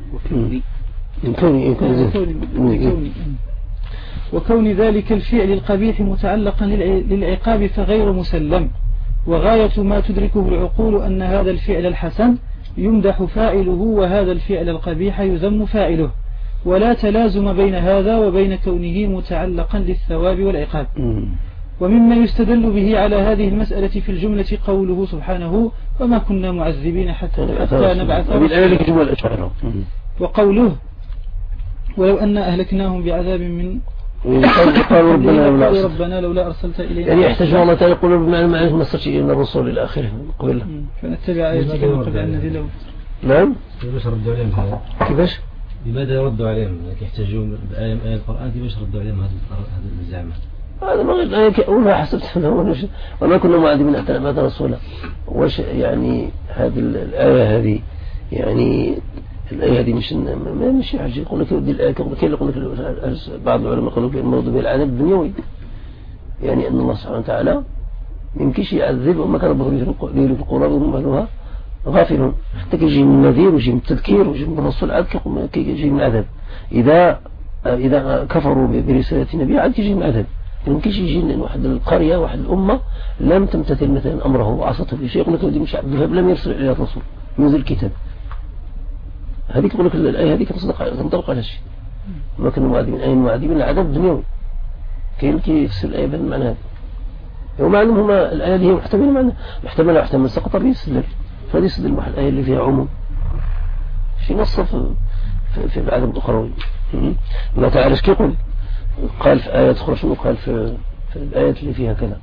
وكون ذلك الفعل القبيح متعلقا للعقاب فغير مسلم. وغاية ما تدركه العقول أن هذا الفعل الحسن يمدح فاعله وهذا الفعل القبيح يذم فاعله، ولا تلازم بين هذا وبين كونه متعلقا للثواب والعقاب. ومما يستدل به على هذه المسألة في الجملة قوله سبحانه وما كنا معذبين حتى نبعث رسولا، وقوله ولو أن أهلكناهم بعذاب من قالوا ربنا لولا أرسلت ربنا لولا أرسلت إلينا يعني يحتاجون الله تعالى يقولوا بمعنى ما عرف ما استرش إلينا الرسول إلى آخره قبل فنتبع آياتك من قبل أن نذل. نعم كيفاش ردوا عليهم هذا؟ كيفاش؟ لماذا يردوا عليهم؟ يحتاجون بآية من آية القرآن كيفاش ردوا عليهم هذا الزعمة؟ هذا ما غير أولها حسبت وما كنا معذبين حتى نبعث رسولا. وش يعني هذه الآية هذه يعني الآية هذه مش ما مش حاجة يقول لك ودي الآية يقول لك يقول لك بعض العلماء يقولوا الموضوع بالعذاب الدنيوي يعني أن الله سبحانه وتعالى يمكنش يعذب وما كان ربهم يريد في القرى وهم أهلها غافلون حتى كيجي من النذير ويجي من التذكير ويجي من الرسول عاد كيجي من العذاب إذا إذا كفروا برسالة النبي عاد كيجي من العذاب. يمكنش يجي واحد القرية واحد الأمة لم تمتثل مثلا أمره وعصته في شيء يقول لك ودي مش عبد الوهاب لم يرسل إلى الرسول ينزل الكتاب هذيك يقول لك الآية هذيك تصدق تنطبق على شيء ما كانوا معذبين أي معذبين العذاب الدنيوي كاين كي يفسر الآية بهذا المعنى هذا ومعلوم هما الآية هذه محتملة معنى محتملة واحتمل سقط به يستدل فهذه يستدل واحد الآية اللي فيها عموم شيء نص في في العذاب الأخروي. الله تعالى ايش كيقول قال في آية أخرى شنو قال في في الآيات اللي فيها كذا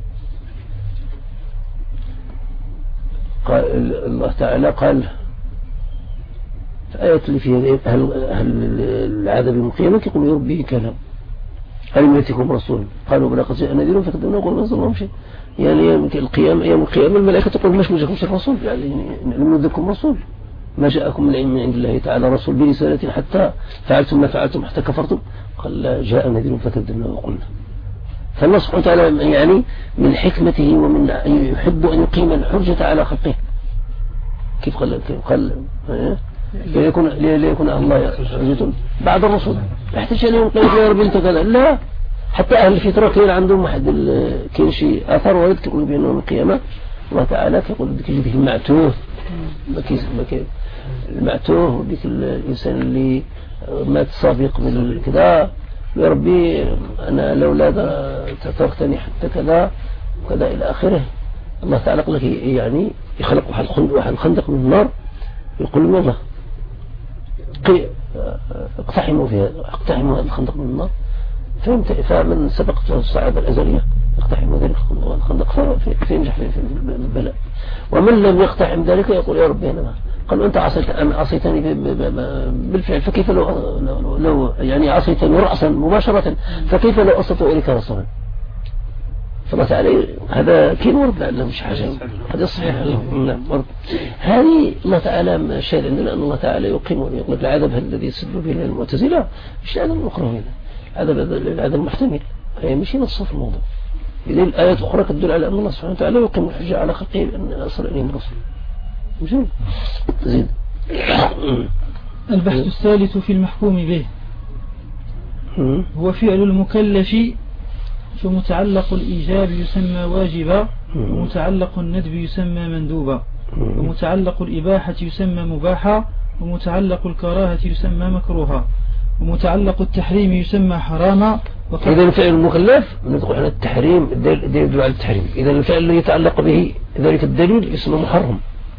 قال الله تعالى قال في آيات اللي فيها أهل, أهل العذاب يوم القيامة يقولوا يا ربي كلام ألم يأتكم رسول قالوا بلى قد جاءنا نذير فكذبنا وقالوا ما أنزل الله شيء يعني يوم القيامة يوم القيامة الملائكة تقول مش جاءكم رسول يعني لم ينذركم رسول ما جاءكم من العلم من عند الله تعالى رسول برسالة حتى فعلتم ما فعلتم حتى كفرتم قال جاء نذير فكذبنا وقلنا. فالله سبحانه وتعالى يعني من حكمته ومن يحب أن يقيم الحجة على خلقه كيف قال كيف قال ليكون ليكون الله حجة بعد الرسول يحتاج أن يقول يا رب أنت كذا لا حتى أهل الفترة كان عندهم واحد كاين شيء أثر ورد كيقول بأنه من القيامة الله تعالى كيقول بدك يجي ذيك المعتوه ما كيس ما كي المعتوه وديك الإنسان اللي مات سابق من كذا يا ربي أنا لولا تركتني حتى كذا وكذا إلى آخره. الله تعالى قال لك يعني يخلق واحد الخندق من النار يقول لهم الله اقتحموا فيها اقتحموا هذا الخندق من النار فهمت فمن سبق الصعاب الأزلية يقتحم ذلك الخندق فينجح في البلاء ومن لم يقتحم ذلك يقول يا ربي أنا قالوا أنت عصيت عصيتني بالفعل فكيف لو, لو, لو يعني عصيتني رأسا مباشرة فكيف لو أستطيع إليك رسولا. فالله تعالى هذا كين ورد لعله مش حاجة هذا صحيح نعم ورد هذه الله تعالى شاهد عندنا أن الله تعالى يقيم ويقول العذاب الذي يسبب به المعتزلة مش العذاب المكروهين العذاب العذاب المحتمل هي مش نص في الموضوع. إذا الآيات أخرى تدل على أن الله سبحانه وتعالى يقيم الحجة على خلقه أن أصل إليهم الرسل. مجمع زيد. البحث الثالث في المحكوم به هو فعل المكلف فمتعلق الإيجاب يسمى واجبا ومتعلق الندب يسمى مندوبا ومتعلق الإباحة يسمى مباحا ومتعلق الكراهة يسمى مكروها ومتعلق التحريم يسمى حراما. إذا الفعل المكلف ندخل على التحريم الدليل يدل على التحريم. إذا الفعل الذي يتعلق به ذلك الدليل يسمى محرم.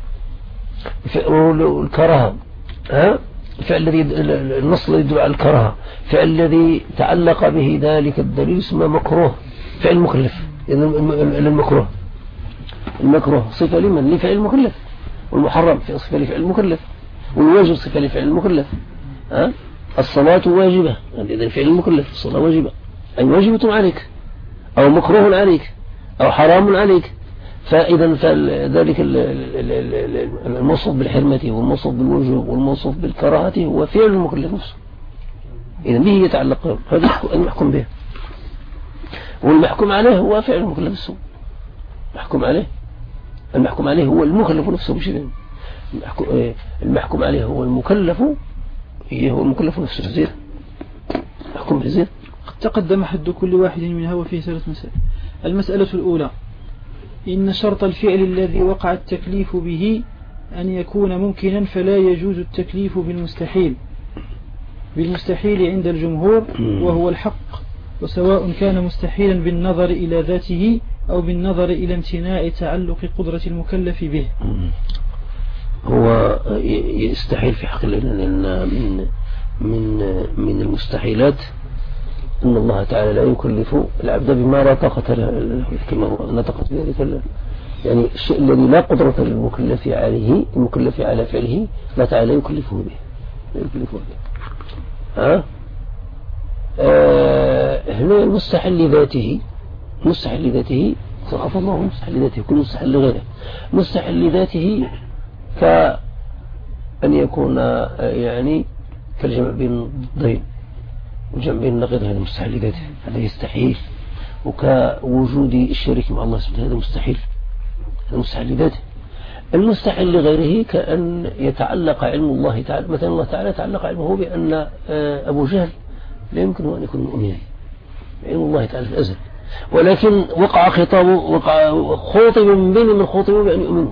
الكراهة ها الفعل الذي النص الذي يدل على الكراهة فعل الذي تعلق به ذلك الدليل اسمه مكروه فعل مكلف. إذا المكروه المكروه صفة لمن لفعل المكلف والمحرم في صفة لفعل المكلف والواجب صفة لفعل المكلف. ها الصلاة واجبة إذا فعل المكلف الصلاة واجبة أي واجبة عليك أو مكروه عليك أو حرام عليك. فإذا فذلك الموصوف بالحرمة والموصوف بالوجوب والموصوف بالكراهة هو فعل المكلف نفسه. إذا به يتعلق هذا المحكوم به والمحكوم عليه هو فعل المكلف نفسه. المحكوم عليه المحكوم عليه هو المكلف نفسه مش المحكوم عليه هو المكلف هو المكلف نفسه. زين محكوم به زين. قد تقدم حد كل واحد منها وفيه ثلاث مسائل. المسألة الأولى إن شرط الفعل الذي وقع التكليف به أن يكون ممكنا فلا يجوز التكليف بالمستحيل بالمستحيل عند الجمهور وهو الحق وسواء كان مستحيلا بالنظر إلى ذاته أو بالنظر إلى امتناع تعلق قدرة المكلف به. هو يستحيل في حق من من من المستحيلات أن الله تعالى لا يكلف العبد بما لا طاقة له كما هو نطقت بذلك يعني الشيء الذي لا قدرة للمكلف عليه المكلف على فعله لا تعالى يكلفه به لا يكلفه به ها آه هنا المستحل لذاته مستحل لذاته عفوا الله مستحل لذاته كل مستحل لغيره مستحل لذاته كأن يكون يعني كالجمع بين الضيم وجمع بين النقيض هذا مستحيل لذاته هذا يستحيل وكوجود الشريك مع الله سبحانه هذا مستحيل هذا مستحيل لذاته المستحيل لغيره كأن يتعلق علم الله تعالى مثلا الله تعالى تعلق علمه بأن أبو جهل لا يمكن أن يكون مؤمنا علم الله تعالى في الأزل ولكن وقع خطاب وقع خوطب من بين من خوطبوا بأن يؤمنوا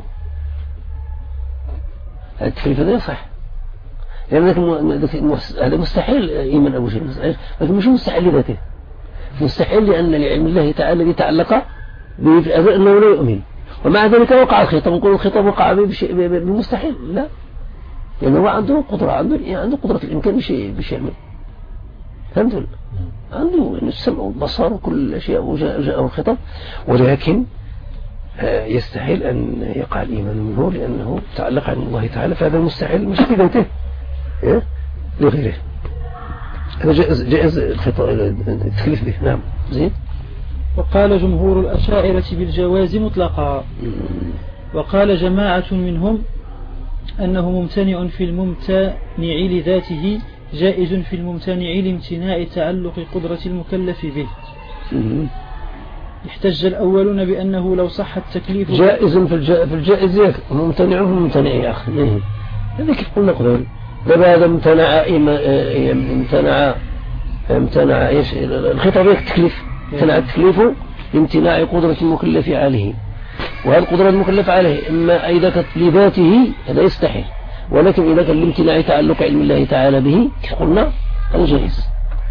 هذا التكليف هذا يصح لأن هذا مستحيل إيمان أبو جهل لكن مش مستحيل لذاته مستحيل لأن لعلم الله تعالى الذي تعلق به في الأزل أنه لا يؤمن ومع ذلك وقع الخطاب نقول الخطاب وقع بالمستحيل لا لأنه هو عنده قدرة عنده عنده قدرة الإمكان بشيء يعمل فهمت عنده السمع والبصر وكل الأشياء وجاءه الخطاب ولكن يستحيل أن يقع الإيمان منه لأنه تعلق عن الله تعالى فهذا المستحيل مش لذاته لغيره هذا جائز جائز التكليف به نعم زين. وقال جمهور الأشاعرة بالجواز مطلقا وقال جماعة منهم أنه ممتنع في الممتنع لذاته جائز في الممتنع لامتناع تعلق قدرة المكلف به. احتج الأولون بأنه لو صح التكليف جائز في الجائز في الجائز وممتنع في الممتنع يا أخي هذا كيف قلنا قبل ده هذا امتنع امتنع امتنع ايش الخطاب التكليف امتنع التكليف لامتناع قدرة المكلف عليه وهذه القدرة المكلف عليه إما إذا كانت لذاته هذا يستحيل ولكن إذا كان لامتناع تعلق علم الله تعالى به قلنا هذا جائز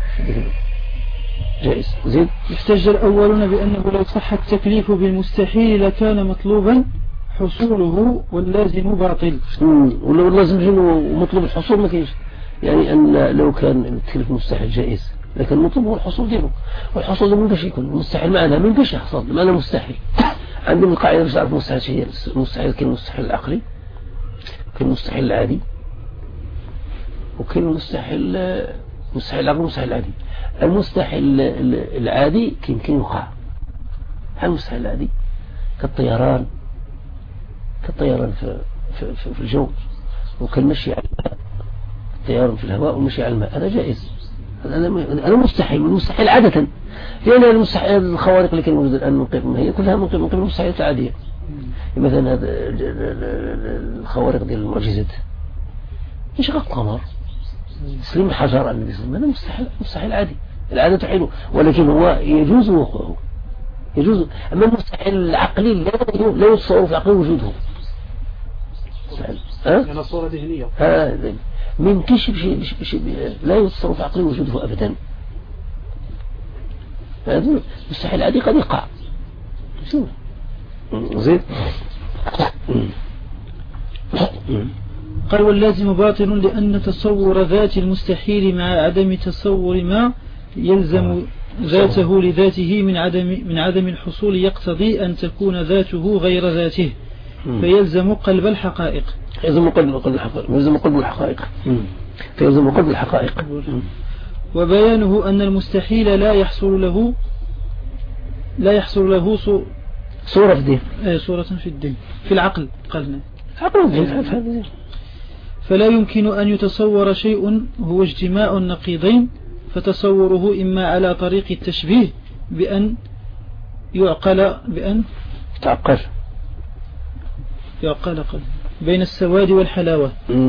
جائز زين. احتج الأولون بأنه لو صح التكليف بالمستحيل لكان مطلوبا حصوله واللازم باطل واللازم شنو مطلوب الحصول ما كاينش يعني أن لو كان التكليف مستحيل جائز لكن المطلوب هو الحصول ديالو والحصول من باش يكون مستحيل معناه من باش يحصل معناه مستحيل عندنا القاعدة باش تعرف المستحيل شيء المستحيل كاين المستحيل العقلي كاين المستحيل العادي وكاين المستحيل المستحيل العقلي والمستحيل العادي المستحيل العادي يمكن يقع هل المستحيل العادي كالطيران كالطيران في, في, في, في الجو وكالمشي على الماء الطيران في الهواء والمشي على الماء هذا جائز هذا مستحيل والمستحيل عادة لأن المستحيل الخوارق اللي كان موجودة الآن من قبل هي كلها من قبل المستحيلات العادية مثلا هذا الخوارق ديال المعجزات انشقاق القمر تسليم الحجر على النبي صلى الله عليه وسلم هذا مستحيل مستحيل عادي العادة تحيله ولكن هو يجوز وقوعه يجوز أما المستحيل العقلي لا يتصور في عقله وجوده يعني الصورة ذهنية ها من كش بشيء بشيء لا يتصور في عقله وجوده أبدا هذا مستحيل العادي قد يقع زين. قال واللازم باطل لأن تصور ذات المستحيل مع عدم تصور ما يلزم ذاته لذاته من عدم من عدم الحصول يقتضي أن تكون ذاته غير ذاته فيلزم قلب الحقائق يلزم قلب قلب الحقائق يلزم قلب الحقائق فيلزم قلب الحقائق. وبيانه أن المستحيل لا يحصل له لا يحصل له صورة في الدين أي صورة في الدين في العقل قلنا عقل فلا يمكن أن يتصور شيء هو اجتماع النقيضين فتصوره إما على طريق التشبيه بأن يعقل بأن تعقل يعقل قل بين السواد والحلاوة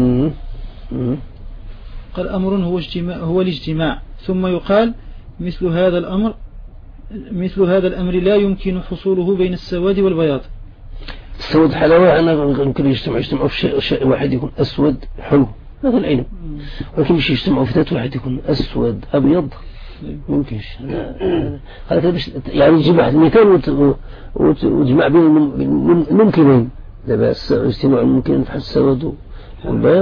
قال أمر هو اجتماع هو الاجتماع ثم يقال مثل هذا الأمر مثل هذا الأمر لا يمكن حصوله بين السواد والبياض. السواد حلاوة أنا يمكن يجتمع يجتمعوا في شيء, شيء واحد يكون أسود حلو هذا العنب ولكن مش يجتمعوا في ذات واحد يكون أسود أبيض ممكنش هذا باش يعني جمع المثال وتجمع بين الممكنين دابا اجتماع الممكن في السواد والبياض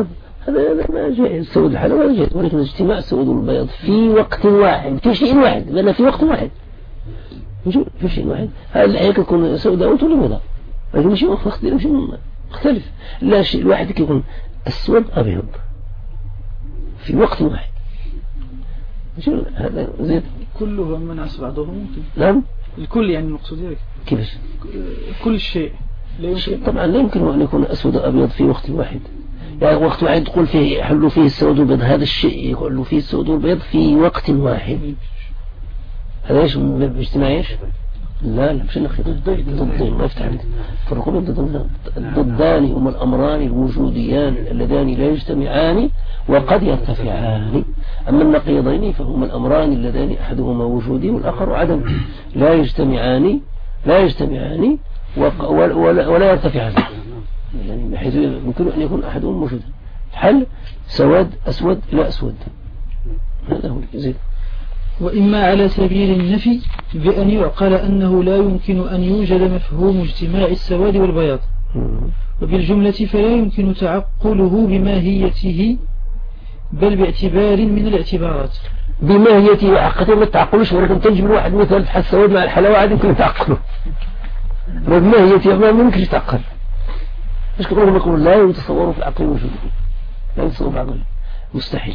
هذا ما جائز، السود الحلوى ولا جائز، ولكن اجتماع السود والبياض في وقت واحد في شيء واحد، لأن في وقت واحد نشوف في شيء واحد. هذا الحين يكون سوداء ولا بيضاء، لكن مش مختلف مختلف. لا شيء الواحد يكون أسود أبيض في وقت واحد. شو هذا زين كله من ناس بعضه ممكن. نعم الكل يعني المقصود ذلك كيفش كل شيء لا يمكن. طبعا لا يمكن أن يكون أسود أبيض في وقت واحد، يعني وقت واحد تقول فيه يحل فيه السود والبيض، هذا الشيء يحل فيه السود والبيض في وقت واحد، هذا ايش باجتماع ايش؟ لا لا مش نخيط ضدين ما يفتح عندي. فرقوا بين الضدان هما الأمران الوجوديان اللذان لا يجتمعان وقد يرتفعان. أما النقيضين فهما الأمران اللذان أحدهما وجودي والآخر عدم، لا يجتمعان لا يجتمعان ولا, ولا يرتفعان، يعني بحيث يمكن أن يكون أحدهم موجودا. حل سواد أسود لا أسود، هذا هو الزيد. وإما على سبيل النفي بأن يعقل أنه لا يمكن أن يوجد مفهوم اجتماع السواد والبياض، وبالجملة فلا يمكن تعقله بماهيته بل باعتبار من الاعتبارات. بماهيته وحقته ما تعقلوش، ولكن تجيب الواحد مثلا تحس السواد مع الحلاوة عاد يمكن تعقله، بماهيته ما يمكن يتعقل. مش كلهم يقولون لا يتصوروا في العقل وجوده، لا يتصوروا في العقل مستحيل.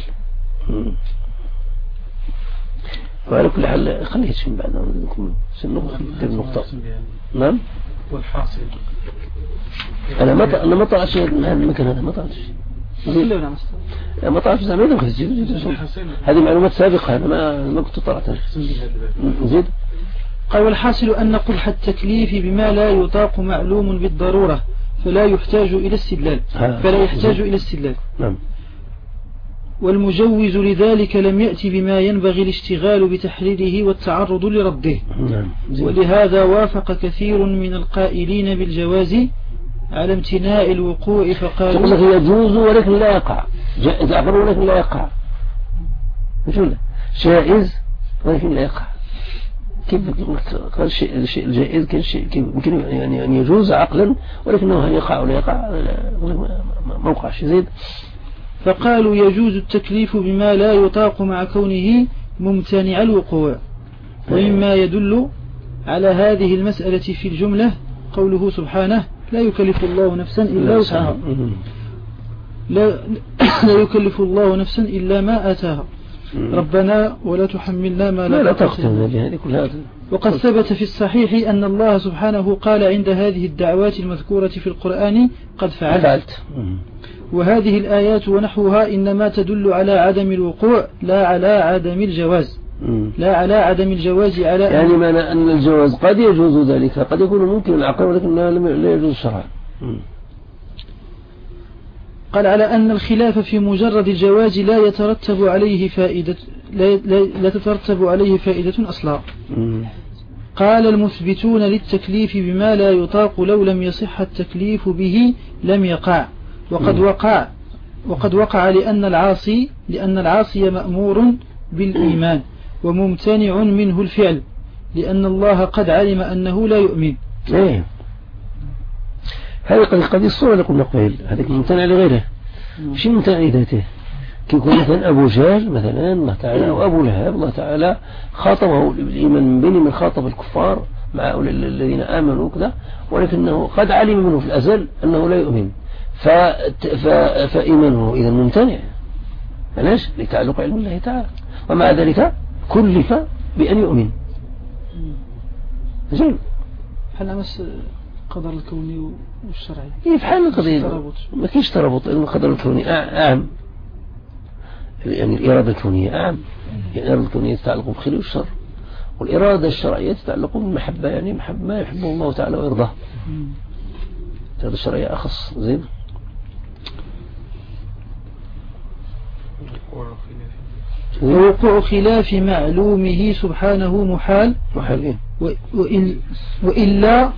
وعلى كل حال خليه يتشم بعدنا نكون سنقطة النقطة. نعم والحاصل أنا ما ط... أنا ما طلعت شيء من هذا المكان، هذا ما طلعت شيء. لا ما طلعت زمان ما خذ هذه معلومات سابقة، أنا ما ما كنت طلعتها. زيد. قال والحاصل أن قبح التكليف بما لا يطاق معلوم بالضرورة فلا يحتاج إلى استدلال فلا يحتاج إلى استدلال. نعم. والمجوز لذلك لم يأتي بما ينبغي الاشتغال بتحريره والتعرض لرده. نعم. ولهذا وافق كثير من القائلين بالجواز على امتناع الوقوع فقالوا تقول لك يجوز ولكن لا يقع، جائز أقل ولكن لا يقع، مش ولا جائز ولكن لا يقع. كيف قال الشيء الشيء الجائز كان شيء يمكن يعني أن يجوز عقلا ولكنه هل يقع ولا يقع ما وقعش. زيد. فقالوا يجوز التكليف بما لا يطاق مع كونه ممتنع الوقوع. ومما يدل على هذه المسألة في الجملة قوله سبحانه لا يكلف الله نفسا إلا وسعها، لا, لا يكلف الله نفسا إلا ما آتاها ربنا ولا تحملنا ما لا طاقة لنا. وقد ثبت في الصحيح أن الله سبحانه قال عند هذه الدعوات المذكورة في القرآن قد فعلت. وهذه الآيات ونحوها إنما تدل على عدم الوقوع لا على عدم الجواز، لا على عدم الجواز على يعني معنى أن الجواز قد يجوز ذلك، قد يكون ممكن العقل ولكن لا يجوز الشرع. قال على أن الخلاف في مجرد الجواز لا يترتب عليه فائدة لا, لا, لا تترتب عليه فائدة أصلا. قال المثبتون للتكليف بما لا يطاق لو لم يصح التكليف به لم يقع، وقد وقع وقد وقع لأن العاصي لأن العاصي مأمور بالإيمان وممتنع منه الفعل لأن الله قد علم أنه لا يؤمن. ايه هذه قد قد الصورة اللي قلنا قبل هذا ممتنع لغيره، مش ممتنع لذاته. كيكون مثلا أبو جهل مثلا الله تعالى أو أبو لهب الله تعالى خاطبه بالإيمان من بين من خاطب الكفار مع الذين آمنوا كذا، ولكنه قد علم منه في الأزل أنه لا يؤمن، ف... ف... فإيمانه إذا ممتنع. علاش؟ لتعلق علم الله تعالى، ومع ذلك كلف بأن يؤمن. زين حنا مس القدر الكوني والشرعي يفحل القضية ما فيش ترابط. القدر الكوني أعم، يعني الإرادة الكونية أعم، يعني الإرادة الكونية تتعلق بالخير والشر، والإرادة الشرعية تتعلق بالمحبة، يعني محب ما يحبه الله تعالى ويرضاه. الإرادة الشرعية أخص. زين. ووقوع خلاف معلومه سبحانه محال محال وإن وإلا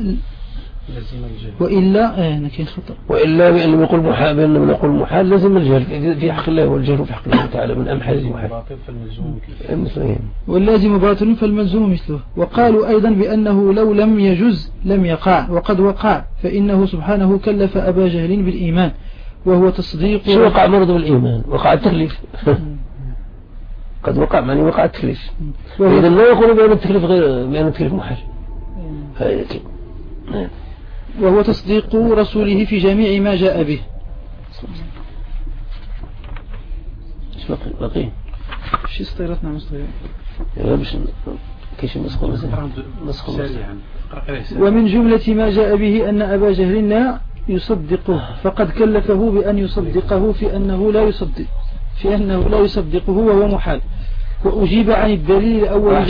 وإلا آه أنا كين خطأ وإلا بأن يقول محال بأن يقول محال لازم الجهل في حق الله، والجهل في حق الله تعالى من أمحال المحال مثله، واللازم باطل فالملزوم مثله. وقالوا أيضا بأنه لو لم يجز لم يقع، وقد وقع، فإنه سبحانه كلف أبا جهل بالإيمان وهو تصديق. شو وقع مرض بالإيمان؟ وقع التكليف. قد وقع معني وقع التكليف. إذا لا يقول بأن التكليف غير بأن التكليف محال. وهو تصديق رسوله في جميع ما جاء به. ايش بقي بقي شي سطيرتنا مسطير يا باش كاينش مسخ مسخ ومن جملة ما جاء به أن أبا جهل لا يصدقه، فقد كلفه بأن يصدقه في أنه لا يصدق في أنه لا يصدقه وهو محال. وأجيب عن الدليل الأول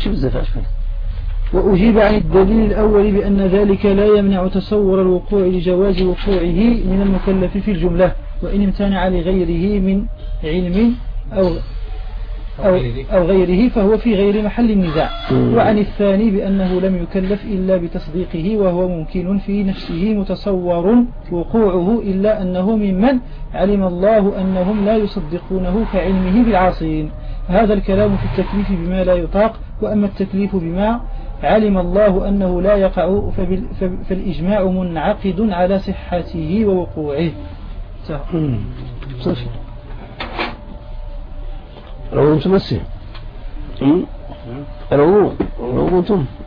وأجيب عن الدليل الأول بأن ذلك لا يمنع تصور الوقوع لجواز وقوعه من المكلف في الجملة، وإن امتنع لغيره من علم أو أو, أو غيره فهو في غير محل النزاع. وعن الثاني بأنه لم يكلف إلا بتصديقه وهو ممكن في نفسه متصور وقوعه، إلا أنه ممن علم الله أنهم لا يصدقونه كعلمه بالعاصين. هذا الكلام في التكليف بما لا يطاق. وأما التكليف بما علم الله أنه لا يقع فالإجماع منعقد على صحته ووقوعه. صافي لو انتم مسي لو لو انتم